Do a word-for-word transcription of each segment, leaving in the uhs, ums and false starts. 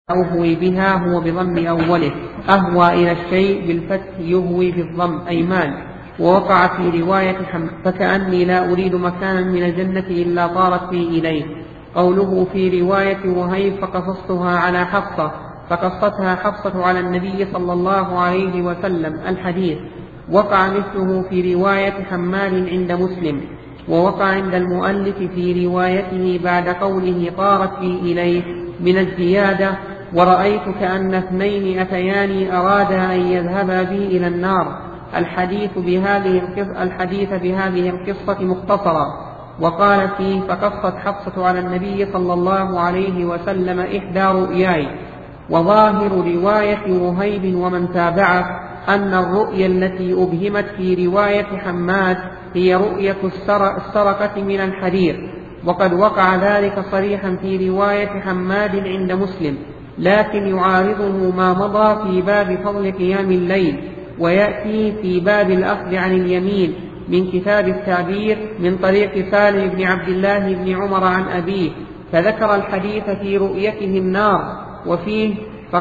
أهوي بها هو بضم أوله، أهوى إلى الشيء بالفتح يهوي بالضم أيمان. ووقع في رواية فكأني لا أريد مكانا من الجنة إلا طارت بي إليه. قوله في رواية وهيب فقصصتها على حفصة، فقصتها حفصة على النبي صلى الله عليه وسلم الحديث. وقع مثله في رواية حمال عند مسلم. ووقع عند المؤلف في روايته بعد قوله طارت بي إليه من الزيادة ورأيت كأن اثنين أتياني أرادا أن يذهبا بي إلى النار. الحديث بهذه القصة, الحديث بهذه القصة مختصرا. وقال فيه فقصت حفصة على النبي صلى الله عليه وسلم إحدى رؤياي. وظاهر رواية وهيب ومن تابعه أن الرؤيا التي أبهمت في رواية حماد هي رؤية السرقة من الحرير، وقد وقع ذلك صريحا في رواية حماد عند مسلم، لكن يعارضه ما مضى في باب فضل قيام الليل، ويأتي في باب الأخذ عن اليمين من كتاب التعبير من طريق سالم بن عبد الله بن عمر عن أبيه، فذكر الحديث في رؤيته النار، وفيه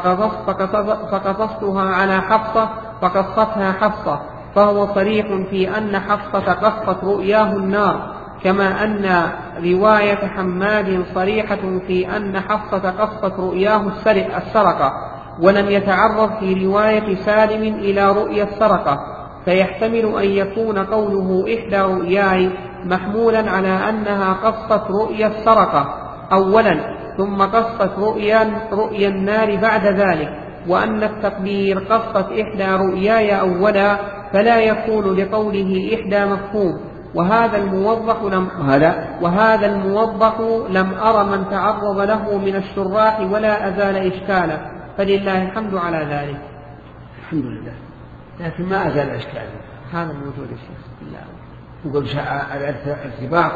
فقصصتها على حفصة فقصتها حفصة، فهو صريح في أن حفصة قصت رؤياه النار، كما أن رواية حماد صريحة في أن حفصة قصت رؤياه السرقة، ولم يتعرض في رواية سالم إلى رؤيا السرقة، فيحتمل أن يكون قوله إحدى رؤياي محمولا على أنها قصت رؤيا السرقة أولا ثم قصت رؤيا, رؤيا النار بعد ذلك، وأن التقدير قصت إحدى رؤياي أولا، فلا يكون لقوله إحدى مفهوم. وهذا الموضح لم هذا وهذا الموضح لم أرى من تعرض له من الشراح ولا أزال إشكاله، فلله الحمد على ذلك. الحمد لله، لكن ما أزال إشكاله هذا الموجود الشيخ. يقول الارتباط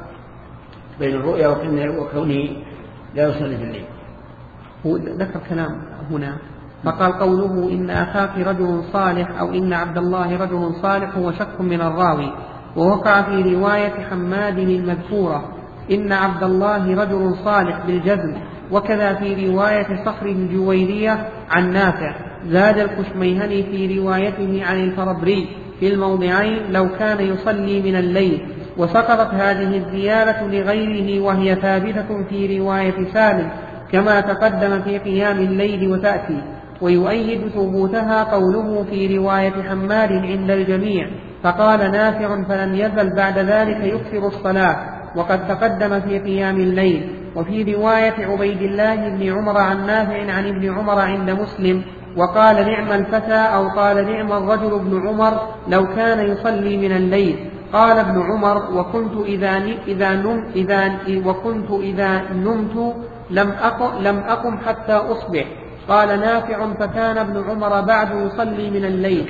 بين الرؤيا وكونه لا يصلي في الليل. هو ذكر كلام هنا فقال قوله إن أخاك رجل صالح أو إن عبد الله رجل صالح هو شك من الراوي. ووقع في رواية حماد المذكورة إن عبد الله رجل صالح بالجزم، وكذا في رواية صخر الجويرية عن نافع. زاد الكشميهني في روايته عن الفربري في الموضعين لو كان يصلي من الليل، وسقطت هذه الزيادة لغيره وهي ثابتة في رواية سالم كما تقدم في قيام الليل وتأتي. ويؤيد ثبوتها قوله في رواية حماد عند الجميع فقال نافع فلم يزل بعد ذلك يكثر الصلاة، وقد تقدم في قيام الليل. وفي رواية عبيد الله بن عمر عن نافع عن ابن عمر عند مسلم وقال نعم الفتى أو قال نعم الرجل ابن عمر لو كان يصلي من الليل. قال ابن عمر وكنت إذا إذا نم إذا وكنت إذا نمت لم أقم لم أقم حتى أصبح. قال نافع فكان ابن عمر بعد يصلي من الليل.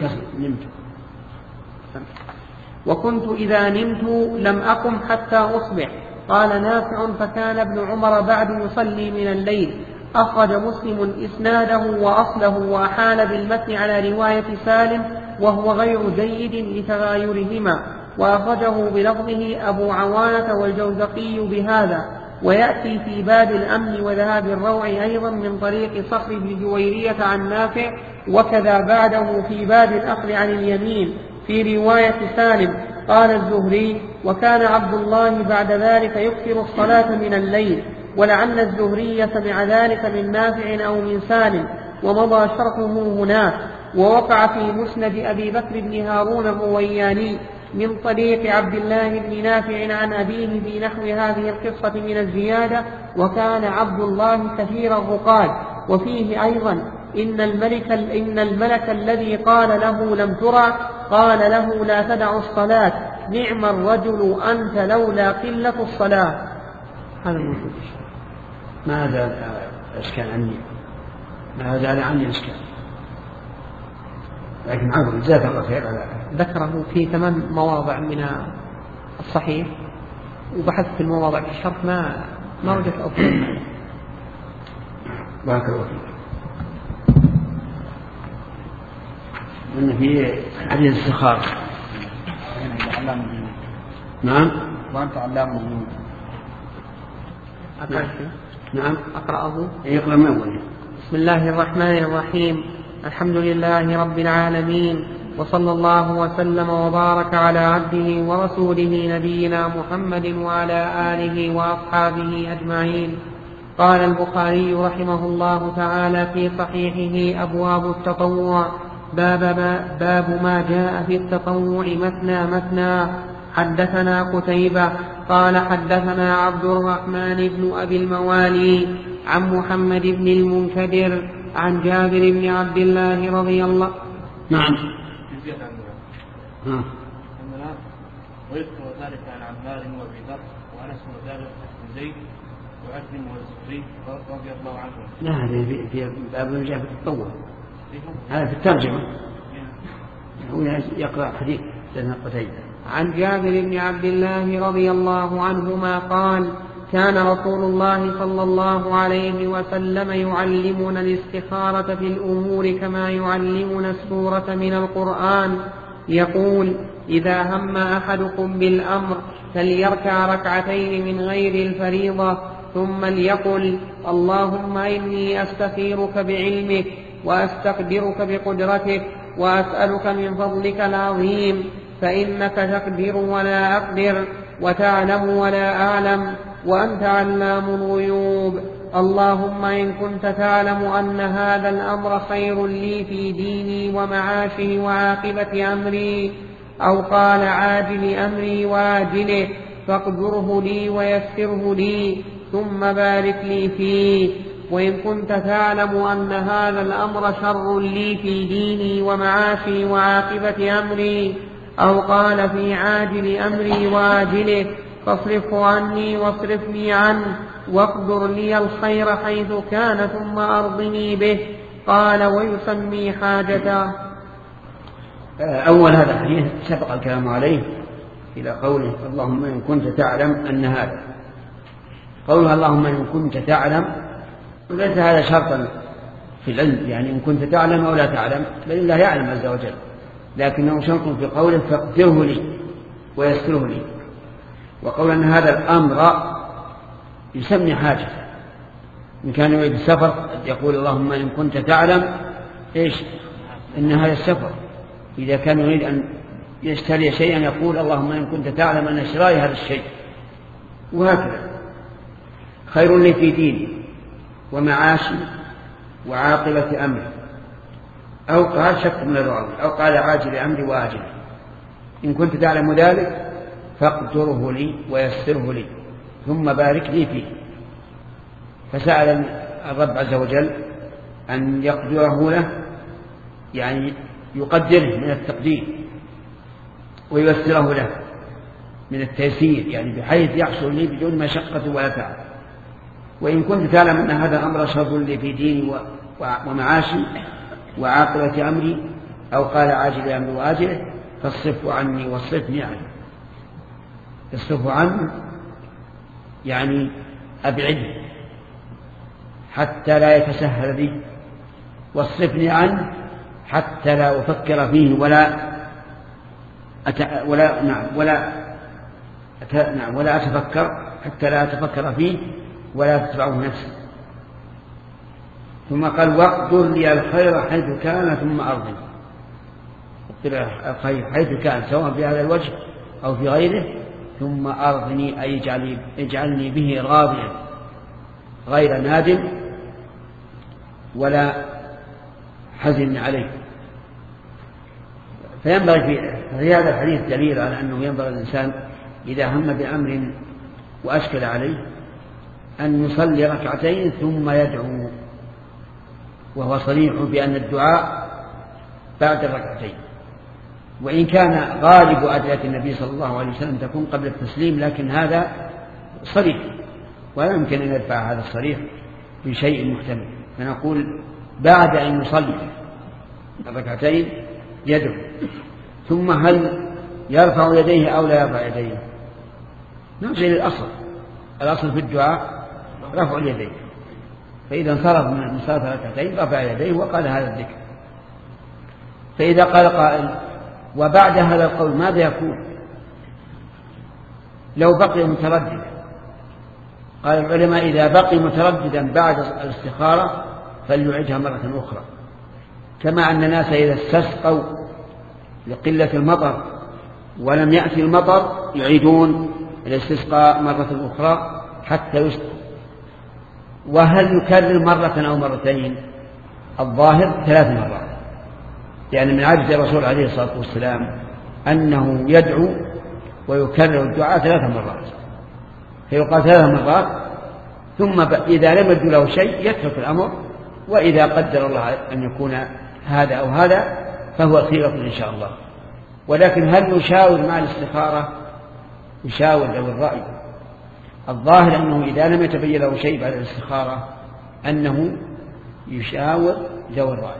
وكنت إذا نمت لم أقم حتى أصبح. قال نافع فكان ابن عمر بعد يصلي من الليل. أخرج مسلم إسناده وأصله وأحال بالمتن على رواية سالم وهو غير جيد لتغايرهما، وأخرجه بلفظه أبو عوانة والجوزقي بهذا. ويأتي في باب الأمن وذهاب الروع أيضا من طريق صخر بن جويرية عن نافع، وكذا بعده في باب الأخذ عن اليمين في رواية سالم. قال الزهري وكان عبد الله بعد ذلك يكثر الصلاة من الليل، ولعل الزهري سمع ذلك من نافع أو من سالم، ومضى شرحه هناك. ووقع في مسند أبي بكر بن هارون الروياني من طريق عبد الله بن نافع عن أبيه في نحو هذه القصة من الزيادة وكان عبد الله كثير الرقاد. وفيه أيضا إن الملك, إن الملك الذي قال له لم ترى قال له لا تدع الصلاة، نعم الرجل أنت لولا قلة الصلاة. هذا موجود ما زال أشكال عني ما زال عني أشكال، لكن عظم جزاك الله خير على ذكره في ثمان مواضع من الصحيح، وبحثت في المواضع في الشرح ما ما وجدت أفضل. بارك الله فيك. إن في حديث السخاء. نعم. وأنت علام الغيوب. أقرأ نعم. أقرأه. يقرأ من أوله. بسم الله الرحمن الرحيم. الحمد لله رب العالمين، وصلى الله وسلم وبارك على عبده ورسوله نبينا محمد وعلى آله وأصحابه أجمعين. قال البخاري رحمه الله تعالى في صحيحه: أبواب التطوع، باب, باب ما جاء في التطوع مثنى مثنى. حدثنا قتيبة قال حدثنا عبد الرحمن بن أبي الموالي عن محمد بن المنكدر عن جابر بن عبد الله رضي الله نعم عنه ويذكر ذلك عن عمار وابي ذر وانس وجابر بن زيد وعثم والزهري رضي الله عنهم. لا هذا في في باب جاء في التطوع، هذا في الترجمة. هو يقرأ حديث سيدنا قتيبة. عن جابر بن عبد الله رضي الله عنهما قال: كان رسول الله صلى الله عليه وسلم يعلمنا الاستخارة في الأمور كما يعلمنا السورة من القرآن. يقول: إذا هم أحدكم بالأمر فليركع ركعتين من غير الفريضة، ثم ليقل: اللهم إني أستخيرك بعلمك وأستقدرك بقدرتك وأسألك من فضلك العظيم، فإنك تقدر ولا أقدر وتعلم ولا أعلم وأنت علام الغيوب. اللهم إن كنت تعلم أن هذا الأمر خير لي في ديني ومعاشي وعاقبة أمري، أو قال عاجل أمري وآجله، فاقدره لي ويسره لي ثم بارك لي فيه. وإن كنت تعلم أن هذا الأمر شر لي في ديني ومعاشي وعاقبة أمري، أو قال في عاجل أمري وآجله، فاصرفه عني واصرفني عنه، واقدر لي الخير حيث كان ثم أرضني به. قال: ويسمي حاجته. أول هذا الحديث سبق الكلام عليه إلى قوله: اللهم إن كنت تعلم أن هذا. قولها اللهم إن كنت تعلم ليس هذا شرطا في العلم، يعني إن كنت تعلم أو لا تعلم، بل الله يعلم عز وجل، لكنه شرط في قوله: فاقدره لي ويسره لي. وقول أن هذا الأمر يسمي حاجة. إن كان يريد السفر يقول: اللهم إن كنت تعلم إيش إن هذا السفر. إذا كان يريد أن يشتري شيئا يقول: اللهم إن كنت تعلم أن شراي هذا الشيء. وهكذا: خير لي في ديني ومعاشي وعاقبة أمري، أو قال شك من الراوي، أو قال عاجل أمري وآجله. إن كنت تعلم ذلك فاقدره لي ويسره لي ثم بارك لي فيه. فسأل الرب عز وجل أن يقدره له، يعني يقدره من التقدير، وييسره له من التيسير، يعني بحيث يحصل لي بدون مشقة ولا تعب. وإن كنت تعلم أن هذا الأمر شر لي في ديني ومعاشي وعاقبة أمري، أو قال عاجل أمري وآجله، فاصرفه عني واصرفني عنه. اصرفه عنه يعني أبعده حتى لا يتسهل بي، واصرفني عنه حتى لا أفكر فيه ولا أت... ولا نعم ولا أت... نعم ولا أتفكر، حتى لا أتفكر فيه ولا تتبعه نفسي. ثم قال: واقدر لي الخير حيث كان ثم أرضني. الخير حيث كان، سواء في هذا الوجه أو في غيره، ثم أرضني أي اجعلني, اجعلني به راضيا غير نادم ولا حزن عليه. فينبغي في هذا الحديث دليل على أنه ينبغي الإنسان إذا هم بأمر وأشكل عليه أن يصلي ركعتين ثم يدعو، وهو صريح بأن الدعاء بعد الركعتين. وإن كان غالب أدعية النبي صلى الله عليه وسلم تكون قبل التسليم، لكن هذا صريح ولا يمكن أن يدفع هذا الصريح بشيء محتمل، فنقول بعد أن يصلي الركعتين يدعو. ثم هل يرفع يديه أو لا يرفع يديه؟ نرجع للأصل. الأصل في الدعاء رفع اليدين، فإذا انصرف من صلاة ركعتين رفع يديه وقال هذا الذكر. فإذا قال قائل: وبعد هذا القول ماذا يكون لو بقي مترددا؟ قال العلماء: إذا بقي مترددا بعد الاستخارة فليعيدها مرة أخرى. كما أن الناس إذا استسقوا لقلة المطر ولم يأتي المطر يعيدون الاستسقاء مرة أخرى حتى يسقوا. وهل يكرر مرة أو مرتين؟ الظاهر ثلاث مرات، لأن من عجز الرسول عليه الصلاة والسلام أنه يدعو ويكرر الدعاء ثلاث مرات، فيقال ثلاث مرات ثم إذا لم يجد له شيء يترك الأمر، وإذا قدر الله أن يكون هذا أو هذا فهو خيرة إن شاء الله. ولكن هل يشاور مع الاستخارة؟ يشاور ذوي الرأي. الظاهر أنه إذا لم يتبين له شيء بعد الاستخارة أنه يشاور ذوي الرأي،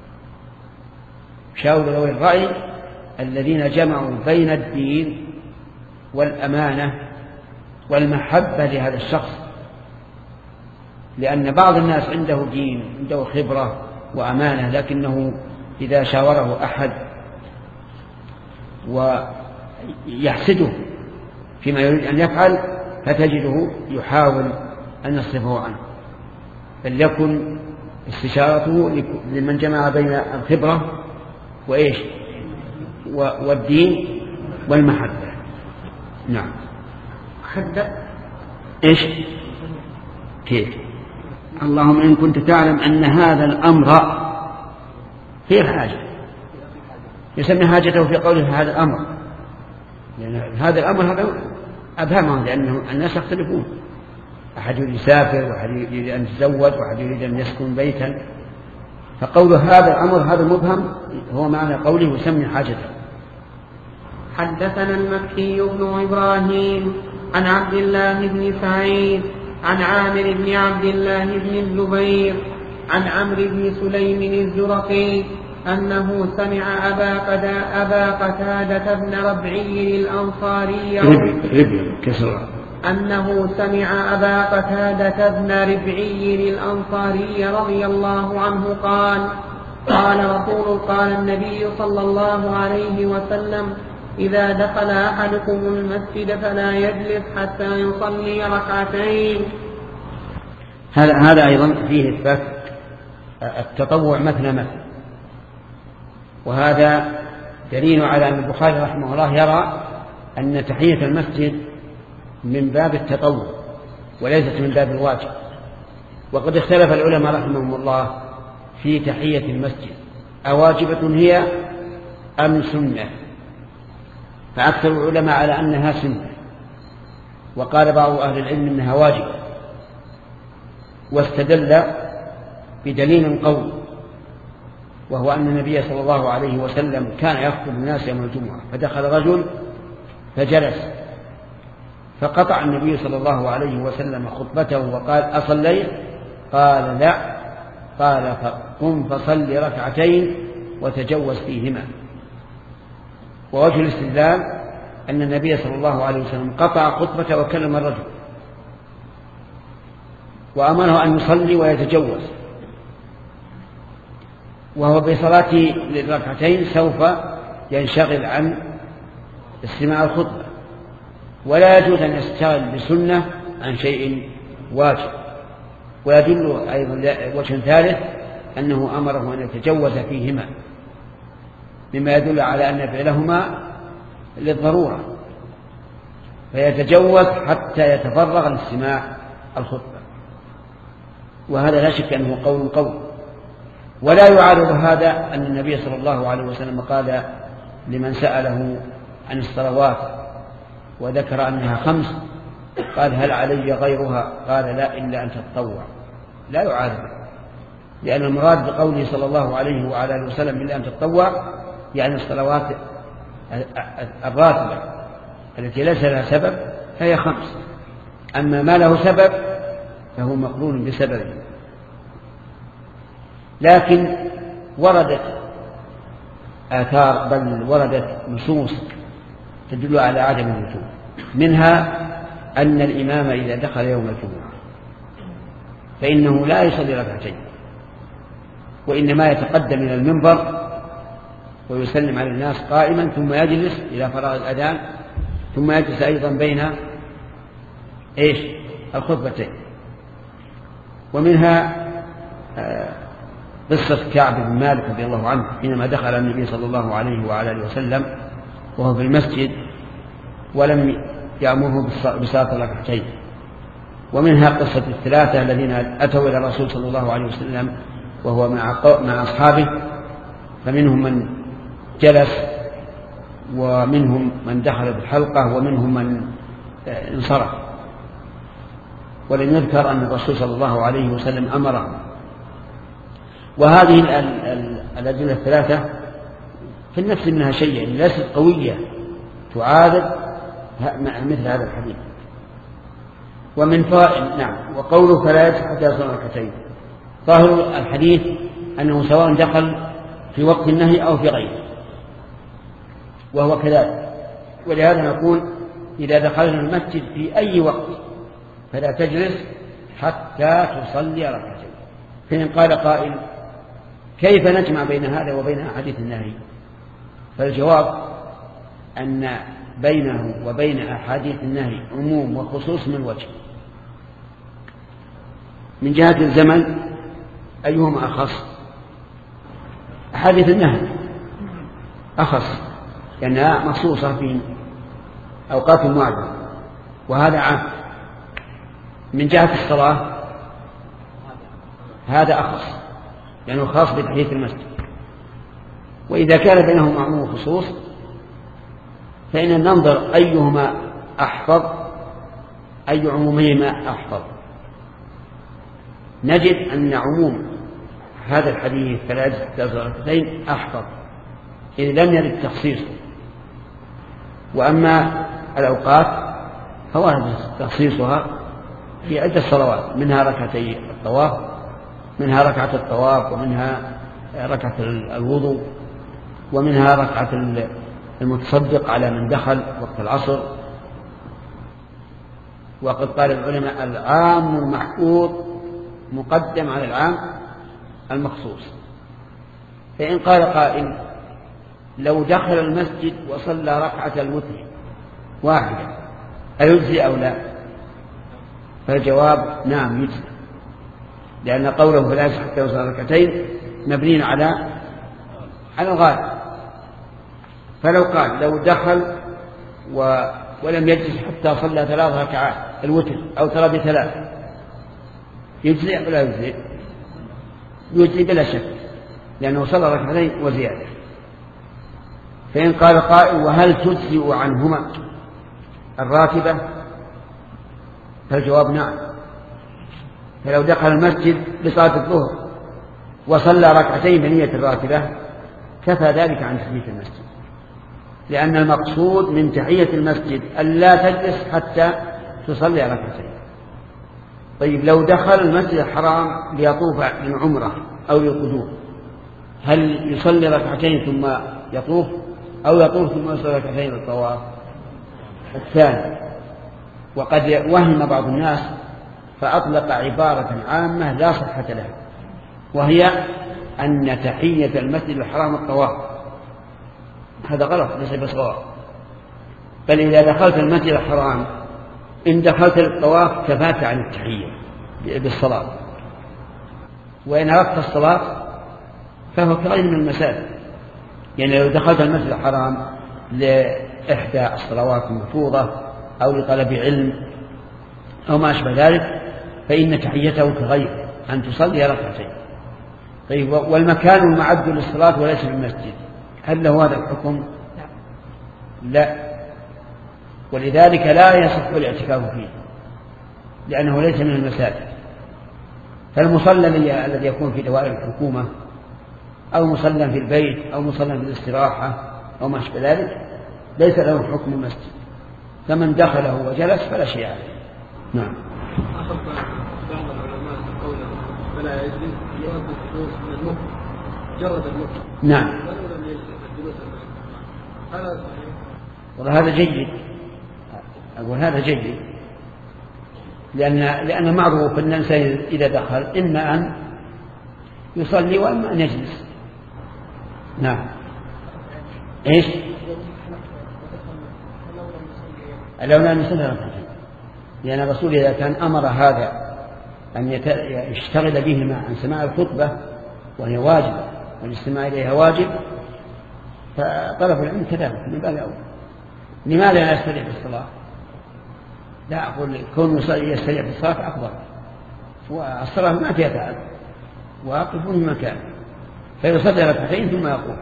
يشاور ذوي الرأي الذين جمعوا بين الدين والأمانة والمحبة لهذا الشخص، لأن بعض الناس عنده دين، عنده خبرة وأمانة، لكنه إذا شاوره أحد ويحسده فيما يريد أن يفعل فتجده يحاول أن يصرفه عنه. فليكن استشارته لمن جمع بين الخبرة وإيش والدين والمحبة. نعم. حد إيش كيف؟ اللهم إن كنت تعلم أن هذا الأمر فيه حاجة، يسمي حاجته في قوله هذا الأمر، لأن هذا الأمر هذا أبهمه، لأنه الناس يختلفون، أحد يريد يسافر وأحد يريد أن يتزوج وأحد يريد أن يسكن بيتا، فقوله هذا الأمر هذا مبهم هو معنى قوله يسمي حاجته. حدثنا المكي بن إبراهيم عن عبد الله بن سعيد عن عامر بن عبد الله بن الزبير عن عمرو بن سليم الزرقي أنه سمع أبا, أبا قتادة بن ربعي الأنصاري أنه سمع أبا قتادة بن ربعي الأنصاري رضي الله عنه قال قال رسول قال النبي صلى الله عليه وسلم إذا دخل أحدكم المسجد فلا يجلس حتى يصلي ركعتين. هذا هذا أيضا فيه إثبات التطوع مثنى مثنى، وهذا دليل على أن البخاري رحمه الله يرى أن تحية المسجد من باب التطوع وليست من باب الواجب. وقد اختلف العلماء رحمهم الله في تحية المسجد أواجبة هي أم سنة، فأكثر العلماء على أنها سنة، وقال بعض أهل العلم أنها واجبة، واستدل بدليل قوي، وهو أن النبي صلى الله عليه وسلم كان يخطب الناس يوم الجمعة، فدخل رجل فجلس، فقطع النبي صلى الله عليه وسلم خطبته وقال أصليت؟ قال لا، قال فقم فصل ركعتين وتجوز فيهما. ووجه الاستدلال أن النبي صلى الله عليه وسلم قطع خطبته وكلم الرجل وأمره أن يصلي ويتجوز، وهو بصلاة للركعتين سوف ينشغل عن استماع الخطبة، ولا يجوز أن يشتغل بسنة عن شيء واجب. ويدل أيضا وجه ثالث أنه أمره أن يتجوز فيهما، مما يدل على أن فعلهما للضرورة، فيتجوز حتى يتفرغ لاستماع الخطبة. وهذا لا شك أنه قول قوي. ولا يعارض هذا أن النبي صلى الله عليه وسلم قال لمن سأله عن الصلوات وذكر أنها خمس قال هل علي غيرها؟ قال لا إلا أن تتطوع. لا يعارض، لأن المراد بقوله صلى الله عليه وعلى آله وسلم إلا أن تتطوع يعني الصلوات الراتبة التي ليس لها سبب فهي خمس، أما ما له سبب فهو مقرون بسببه. لكن وردت آثار بل وردت نصوص تدل على عدم الوجوب، منها أن الإمام إذا دخل يوم الجمعة فإنه لا يصلي ركعتين، وإنما يتقدم إلى المنبر ويسلم على الناس قائما ثم يجلس إلى فراغ الأذان ثم يجلس أيضا بين إيش الخطبتين. ومنها قصة كعب بن مالك رضي الله عنه حينما دخل النبي صلى الله عليه وعلى آله وسلم وهو في المسجد ولم يأمره بصلاة الركعتين. ومنها قصة الثلاثة الذين أتوا إلى الرسول صلى الله عليه وسلم وهو مع أصحابه، فمنهم من جلس ومنهم من دخل بالحلقة ومنهم من انصرف، ولم يذكر أن الرسول صلى الله عليه وسلم أمره. وهذه الأدلة الثلاثة في النفس منها شيء ليست قوية تعارض مثل هذا الحديث. ومن فائد نعم وقوله فلا يجب حتى يصلي ركعتين، ظاهر الحديث أنه سواء دخل في وقت النهي أو في غيره، وهو كذلك. ولهذا نقول إذا دخلنا المسجد في أي وقت فلا تجلس حتى تصلي ركعتين. فإن قال قائل كيف نجمع بين هذا وبين أحاديث النهي؟ فالجواب أن بينه وبين أحاديث النهي عموم وخصوص من وجه. من جهة الزمن أيهما أخص؟ أحاديث النهي أخص لأنها مخصوصة في أوقات معينة، وهذا عام. من جهة الصلاة هذا أخص لأنه يعني خاص بتحية المسجد. وإذا كان بينهما عموم وخصوص فإن ننظر أيهما أحفظ، أي عمومهما أحفظ. نجد أن عموم هذا الحديث فلا يجب حتى يصلي ركعتين أحفظ إذ لم يرد تخصيصه. وأما الأوقات فوارد تخصيصها في عدة صلوات، منها ركعتي الطواف، منها ركعة الطواف، ومنها ركعة الوضوء، ومنها ركعة المتصدق على من دخل وقت العصر. وقد قال العلماء العام المحفوظ مقدم على العام المخصوص. فإن قال قائل لو دخل المسجد وصلى ركعة الوتر واحدة أيجزي أو لا؟ فالجواب نعم يجزي، لأن قوله فلا يجزي حتى يصلي ركعتين مبني على على الغالب. فلو قال لو دخل و ولم يجلس حتى صلى ثلاث ركعات الوتر أو ترى بثلاث يجزي أو لا يجزي؟ يجزي بلا شك لأنه صلى ركعتين وزيادة. فإن قال قائل وهل تجزئ عنهما الراتبة؟ فالجواب نعم. فلو دخل المسجد لصلاة الظهر وصلى ركعتين بنية الراتبة كفى ذلك عن تحية المسجد، لأن المقصود من تحية المسجد ألا تجلس حتى تصلي ركعتين. طيب لو دخل المسجد الحرام ليطوف للعمرة أو للقدوم هل يصلي ركعتين ثم يطوف أو يطوف ثم يصلي ركعتين للطواف؟ الثاني. وقد وهم بعض الناس فأطلق عبارة عامة لا صحة لها، وهي أن تحية المسجد الحرام الطواف. هذا غلط ليس بصواب، بل إذا دخلت المسجد الحرام إن دخلت للطواف كفاك عن التحية بالصلاة، وإن أردت الصلاة فهو كغير من المساجد. يعني لو دخلت المسجد الحرام لإحدى الصلوات المفروضة أو لطلب علم أو ما أشبه ذلك فإن تحيته كغير أن تصلي ركعتين. طيب والمكان المعد للصلاة وليس في المسجد هل له هذا الحكم؟ لا، ولذلك لا يصح الاعتكاف فيه لأنه ليس من المساجد. فالمصلى الذي يكون في دوائر الحكومة أو مصلى في البيت أو مصلى في الاستراحة أو ما أشبه ذلك ليس له حكم المسجد، فمن دخله وجلس فلا شيء عليه. نعم. أخذ بعض العلماء قوله فلا يجلس يؤدي الجلوس من المخ جرد المخ. نعم. ولم يجلس الجلوس هذا صحيح؟ والله هذا جيد، أقول هذا جيد، لأن لأن معروف أن الإنسان إذا دخل إما أن يصلي وإما أن يجلس. نعم. إيش؟ لو لم يصلي ركعتين، لأن الرسول إذا كان أمر هذا أن يشتغل بهما عن سماع الخطبة وهي واجبة والاستماع إليها واجب، فطلب العلم كذلك من باب أول. لماذا لا يستريح في الصلاة؟ لا أقول كون يستريح في الصلاة أفضل، والصلاة ما فيها تعب، واقفون في مكان فيصلي ركعتين ثم يقول.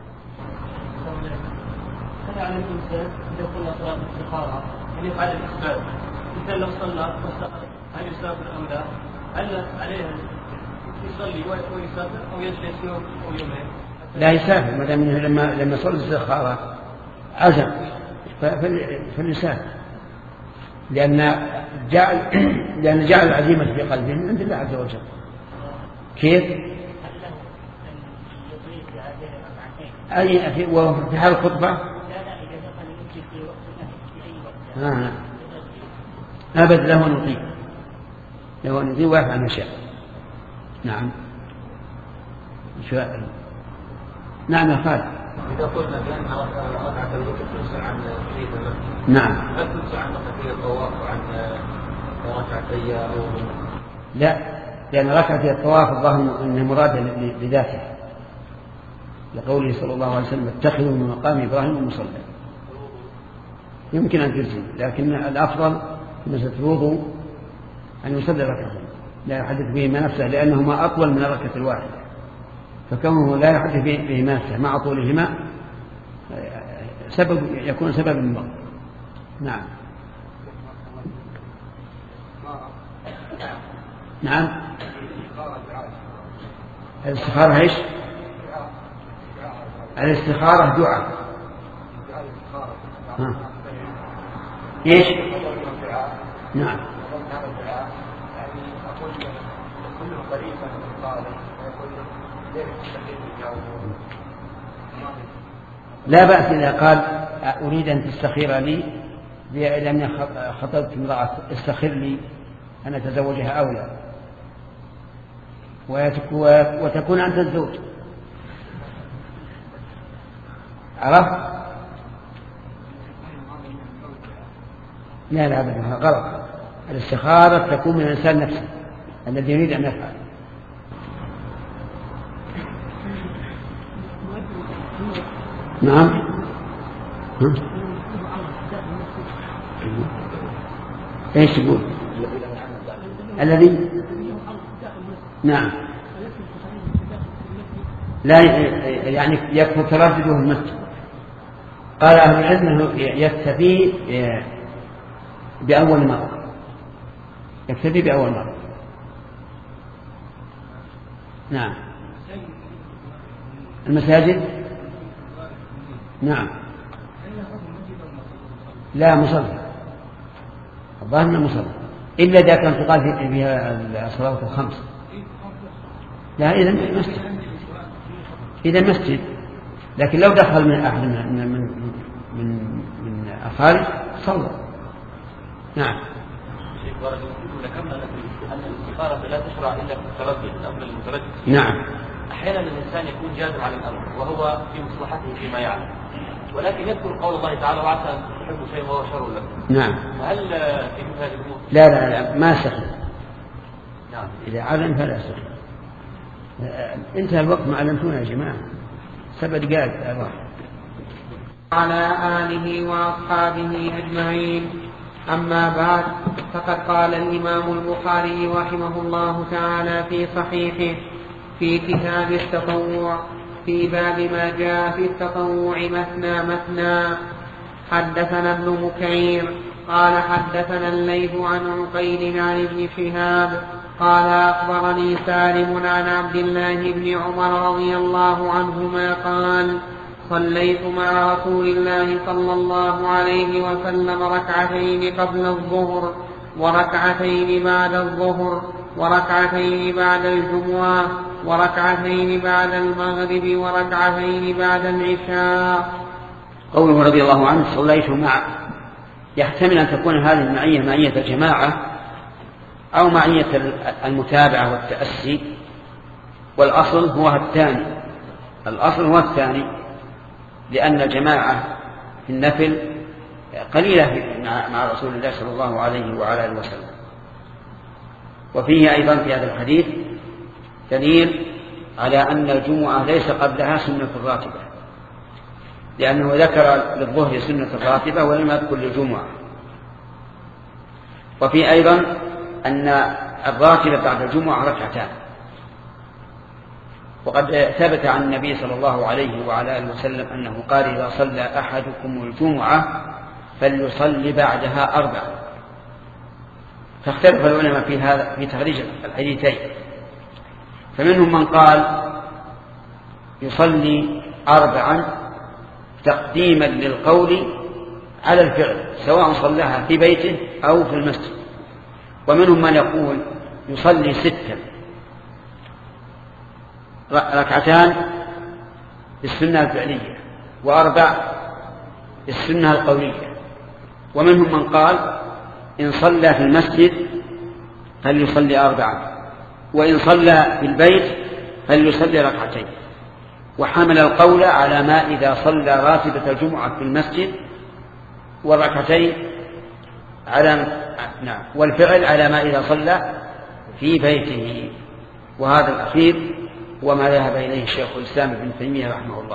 هل على الإنسان إذا قلنا صلاة الاستخارة أن يفعل الإسباب؟ مثل لو صلى هل يسافر أم لا؟ هل عليه يصلي ويسافر أو يجلس يوم أو يومين؟ لا يسافر، ما دام لما لما صلى الاستخارة عزم فليسافر، لأن جعل لأن جعل العزيمة في قلبه من عند الله عز وجل. كيف؟ أي في حال الخطبة؟ آه. أبد له نطيق له نطيق ويفعل ما شاء. نعم. نعم يا خالد. إذا قلنا بأن ركعة الوتر تنسى عن شيء نعم. هل تنسى عن ركعتي الطواف وعن ركعتي أو لا، لأن ركعتي الطواف الظاهر أنها مرادة لذاته، لقوله صلى الله عليه وسلم اتخذوا من مقام إبراهيم مصلى، يمكن أن تجزي، لكن الأفضل مسألة الوضوء أن يصلي ركعتين لا يحدث بهما نفسه، لأنهما أطول من الركعة الواحدة، فكونه لا يحدث بهما نفسه مع طولهما سبب يكون سبب من بعض. نعم. نعم. الاستخارة ايش؟ الاستخارة دعاء. ها. ايش؟ نعم. لا بأس إذا قال أريد أن تستخير لي لأني خطبت امرأة استخير لي أن أتزوجها أو لا، وتكون أنت الزوج. عرفت؟ لا لا أبدا، غلط. الاستخارة تكون من الإنسان نفسه الذي يريد أن يفعل. نعم. ايش تقول؟ الذي نعم لا يعني يكفي تردده المسجد. قال أهل العلم أنه يكتفي بأول مرة، يكتفي بأول مرة. نعم. المساجد نعم لا مصلى، الظاهر انه مصلى الا اذا كان تقال فيها الصلوات الخمس. لا اذا مسجد، اذا مسجد، لكن لو دخل من احد من من من من الخارج صلى. نعم. شيخ بارك الله فيكم، ذكرنا ان الاستخاره لا تشرع الا في التردد او المتردد. نعم. احيانا الانسان يكون جاد على الامر وهو في مصلحته فيما يعلم، ولكن يذكر قول الله تعالى وعسى ان تحبوا شيئا وهو شر لكم. نعم. هل في مثل هذه الامور؟ لا لا لا ما سخن. نعم. اذا علم فلا سخن. انتهى الوقت ما علمتونا يا جماعه، سبع دقائق الله. على آله وأصحابه أجمعين. أما بعد، فقد قال الإمام البخاري رحمه الله تعالى في صحيحه في كتاب التطوع في باب ما جاء في التطوع مثنى مثنى. حدثنا ابن بكير قال حدثنا الليث عن عقيل عن ابن شهاب قال أخبرني سالم عن عبد الله بن عمر رضي الله عنهما قال صليت مع رسول الله صلى الله عليه وسلم ركعتين قبل الظهر وركعتين بعد الظهر وركعتين بعد الجمعة وركعتين بعد المغرب وركعتين بعد العشاء. قوله رضي الله عنه صليت مع، يحتمل أن تكون هذه المعية معية الجماعة أو معية المتابعة والتأسي، والأصل هو الثاني، الأصل هو الثاني، لأن الجماعة في النفل قليلة مع رسول الله صلى الله عليه وعلى آله وسلم. وفيه أيضا في هذا الحديث دليل على أن الجمعة ليس قبلها سنة راتبة، لأنه ذكر للظهر سنة راتبة ولم يذكر للجمعة. وفيه أيضا أن الراتبة بعد الجمعة ركعتان، وقد ثبت عن النبي صلى الله عليه وعلى آله وسلم أنه قال إذا صلى أحدكم الجمعة فليصلي بعدها أربع. فاختلف العلماء في هذا في تخريج الحديثين، فمنهم من قال يصلي أربعا تقديما للقول على الفعل سواء صلاها في بيته أو في المسجد، ومنهم من يقول يصلي ستا ركعتان بالسنة الفعلية وأربع بالسنة القولية، ومنهم من قال إن صلى في المسجد فليصلي أربعا، وإن صلى في البيت فليصلي ركعتين، وحمل القول على ما إذا صلى راتبة الجمعة في المسجد والركعتين على نعم والفعل على ما إذا صلى في بيته. وهذا الأخير وما ذهب إليه الشيخ الإسلام ابن تيمية رحمه الله.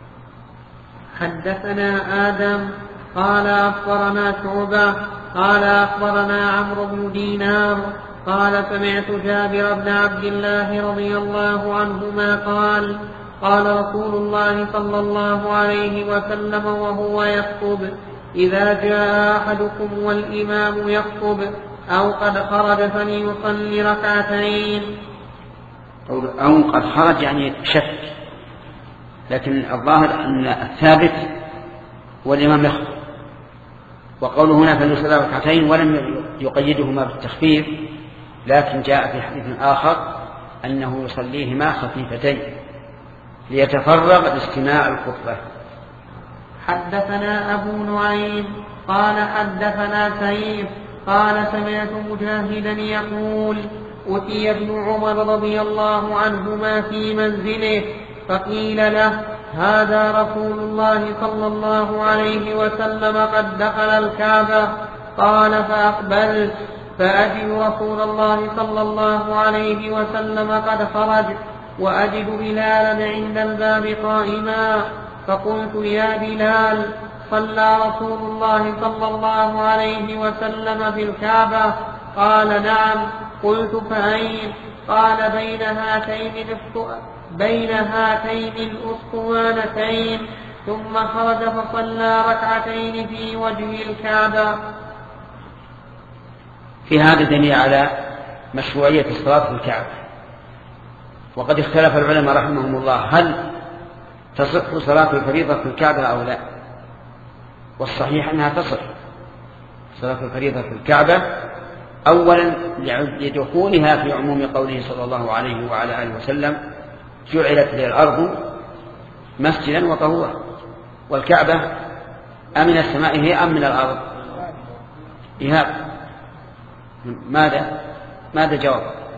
حدثنا آدم قال أخبرنا شعبة قال أخبرنا عمرو بن دينار قال سمعت جابر بن عبد الله رضي الله عنهما قال قال رسول الله صلى الله عليه وسلم وهو يخطب إذا جاء أحدكم والإمام يخطب أو قد خرج فليصلي ركعتين. أو قد خرج يعني شك، لكن الظاهر أن الثابت والإمام يخطب، وقوله هنا فليصلي ركعتين ولم يقيدهما بالتخفيف، لكن جاء في حديث آخر أنه يصليهما خفيفتين ليتفرغ لاستماع الخطبة. حدثنا أبو نعيم قال حدثنا سيف قال سمعت مجاهدا يقول أتي ابن عمر رضي الله عنهما في منزله فقيل له هذا رسول الله صلى الله عليه وسلم قد دخل الكعبة. قال فأقبلت فأجد رسول الله صلى الله عليه وسلم قد خرج وأجد بلالا عند الباب قائما، فقلت يا بلال صلى رسول الله صلى الله عليه وسلم في الكعبة؟ قال نعم. قلت فأين؟ قال بين هاتين بين هاتين الأسطوانتين. ثم خرج فصلى ركعتين في وجه الكعبة. في هذا دليل على مشروعية الصلاة في الكعبة، وقد اختلف العلماء رحمهم الله هل تصح صلاة الفريضة في الكعبة أو لا، والصحيح أنها تصح صلاة الفريضة في الكعبة، أولا لدخولها في عموم قوله صلى الله عليه وعلى آله وسلم جعلت لي الأرض مسجدا وطهورا، والكعبة أمن السماء هي أم من الأرض؟ إيهاب ماذا ماذا جواب؟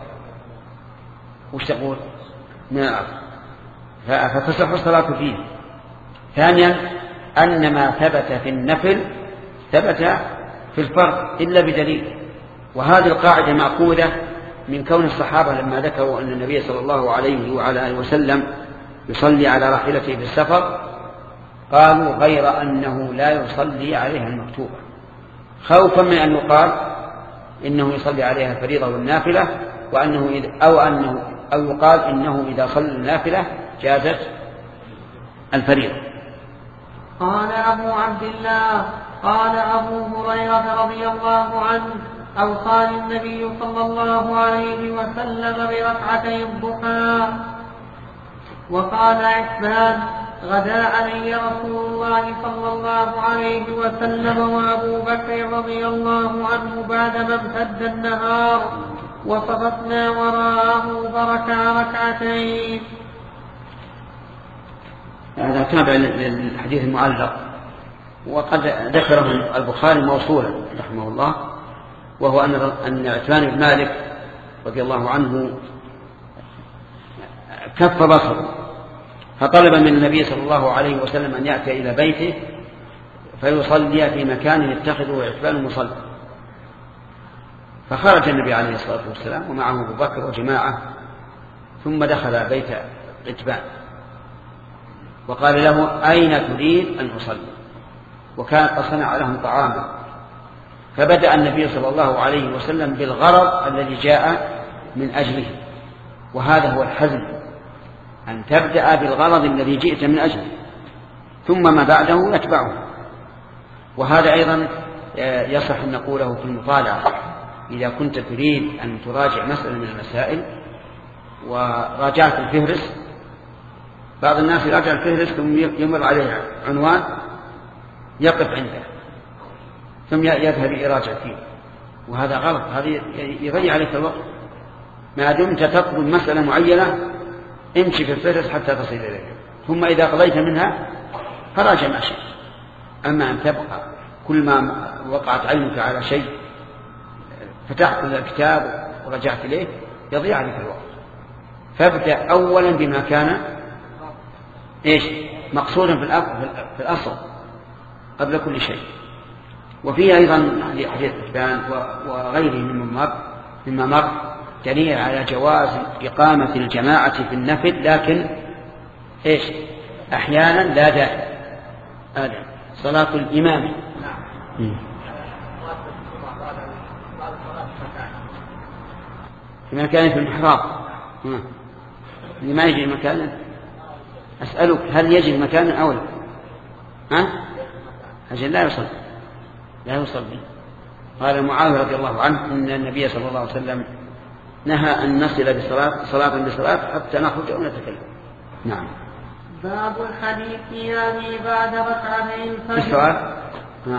وش تقول؟ من الأرض، فتصح الصلاة فيه. ثانيا أن ما ثبت في النفل ثبت في الفرض إلا بدليل، وهذه القاعدة مأخوذة من كون الصحابة لما ذكروا أن النبي صلى الله عليه وعلى آله وسلم يصلي على راحلته في السفر قالوا غير أنه لا يصلي عليها المكتوبة، خوفا من أن يقال إنه يصلي عليها الفريضة والنافلة، وأنه إذ أو أنه أو يقال إنه إذا صلى النافلة جازت الفريضة. قال أبو عبد الله قال أبو هريرة رضي الله عنه أوصاني النبي صلى الله عليه وسلم بركعتي الضحى. وقال عثمان غدا علي رسول الله صلى الله عليه وسلم وأبو بكر رضي الله عنه بعدما امتد النهار وصففنا وراءه فركع ركعتين. هذا تابع للحديث المعلق، وقد ذكره البخاري موصولا رحمه الله، وهو أن عثمان بن مالك رضي الله عنه كف بصره فطلب من النبي صلى الله عليه وسلم أن يأتي إلى بيته فيصلي في مكان يتخذه عثمان مصلى، فخرج النبي عليه الصلاة والسلام ومعه أبو بكر وجماعة، ثم دخل بيت عتبان وقال له: أين تريد أن أصلي؟ وكان قد صنع لهم طعاما. فبدأ النبي صلى الله عليه وسلم بالغرض الذي جاء من أجله، وهذا هو الحزم، أن تبدأ بالغرض الذي جئت من أجله ثم ما بعده يتبعه. وهذا أيضا يصح أن نقوله في المطالعة. إذا كنت تريد أن تراجع مسألة من المسائل وراجعت الفهرس، بعض الناس يراجع الفهرس ثم يمر عليه عنوان يقف عنده ثم يذهب يراجع فيه، وهذا غلط، هذا يضيع عليك الوقت. ما دمت تطلب مسألة معينة امشي في الفهرس حتى تصل إليها، ثم إذا قضيت منها فراجع ما شئت. أما أن تبقى كل ما وقعت عينك على شيء فتحت الكتاب ورجعت إليه يضيع عليك الوقت. فابدأ أولا بما كان إيش مقصودا في الأصل قبل كل شيء. وفيه أيضا حديث عتبان وغيره مما مر دليل على جواز إقامة الجماعة في النفل، لكن إيش أحيانا لا دائما. هذا صلاة الإمام في مكان في المحراب، اللي ما يجي مكان. أسألك هل يجي مكان أو لا؟ ها؟ أجل لا يصلي لا يصلي. قال معاوية رضي الله عنه إن النبي صلى الله عليه وسلم نهى أن نصل بصلاة صلاة بصلاة حتى نخرج أو نتكلم. نعم. باب الحديث يعني بعد ركعتين الفجر. السؤال؟ نعم.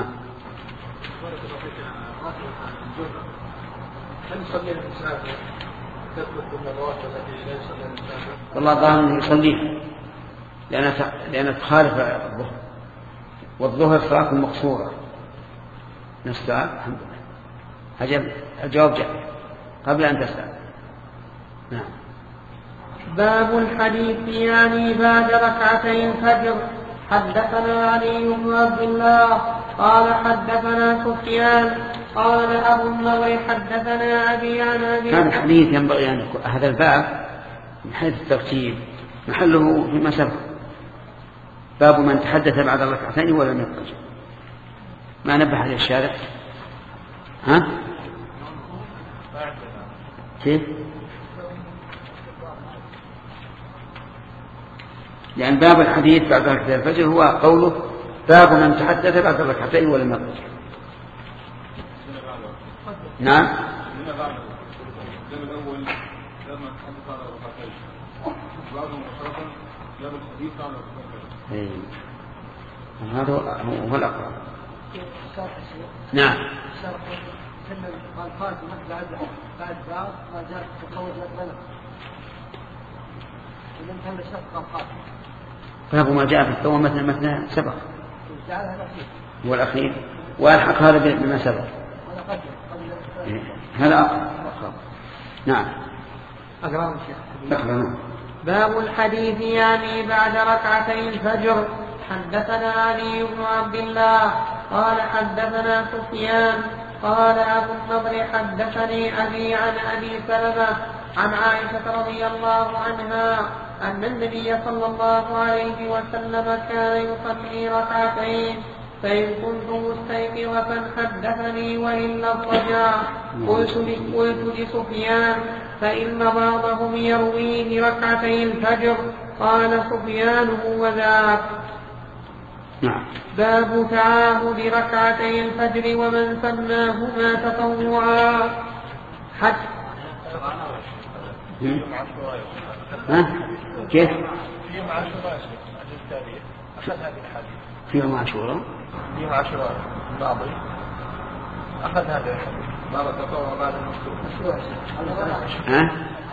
هل يصلي الإنسان تثبت بالنوافل التي لا يصلي الإنسان؟ والله ظاهر أنه يصليها لأن لأن تخالف الظهر، والظهر صلاة مقصورة. نفس الحمد لله. هجب الجواب جاء قبل أن تسأل. نعم. باب الحديث يعني بعد ركعتي الفجر. حدثنا علي بن عبد الله قال حدثنا سفيان قال أبو النضر حدثنا أبي عن أبي. كان الحديث ينبغي أن يكون هذا الباب من حيث الترتيب محله فيما سبق. باب من تحدث بعد الركعتين ولم يخرج. ما نبه عليه الشارع؟ ها؟ كيف؟ لأن باب الحديث بعد ركعتي الفجر هو قوله باب من تحدث بعد الركعتين ولم يخرج. نعم. هذا هو الأقرب. نعم. باب ما جاء في الثوم مثل مثل سبق هو الأخير، والحق هذا بما سبق هذا أقرب. نعم. أقرب أقرب. باب الحديث يعني بعد ركعتي الفجر. حدثنا علي بن عبد الله قال حدثنا سفيان قال أبو النضر حدثني أبي عن أبي سلمة عن عائشة رضي الله عنها أن النبي صلى الله عليه وسلم كان يصلي ركعتين، فإن كنت مستيقظة حدثني وإلا اضطجع. قلت لسفيان فإن بعضهم يرويه ركعتي الفجر. قال سفيان هو ذاك. نعم. باب تعاهد ركعتي الفجر ومن سماهما تطوعا. حد ها؟ كيف؟ في يوم عاشوراء أخذ هذه الحديث. في يوم عاشوراء؟ في يوم عاشوراء الماضي أخذ هذا الحديث. باب التطوع بعد المكتوب. ها؟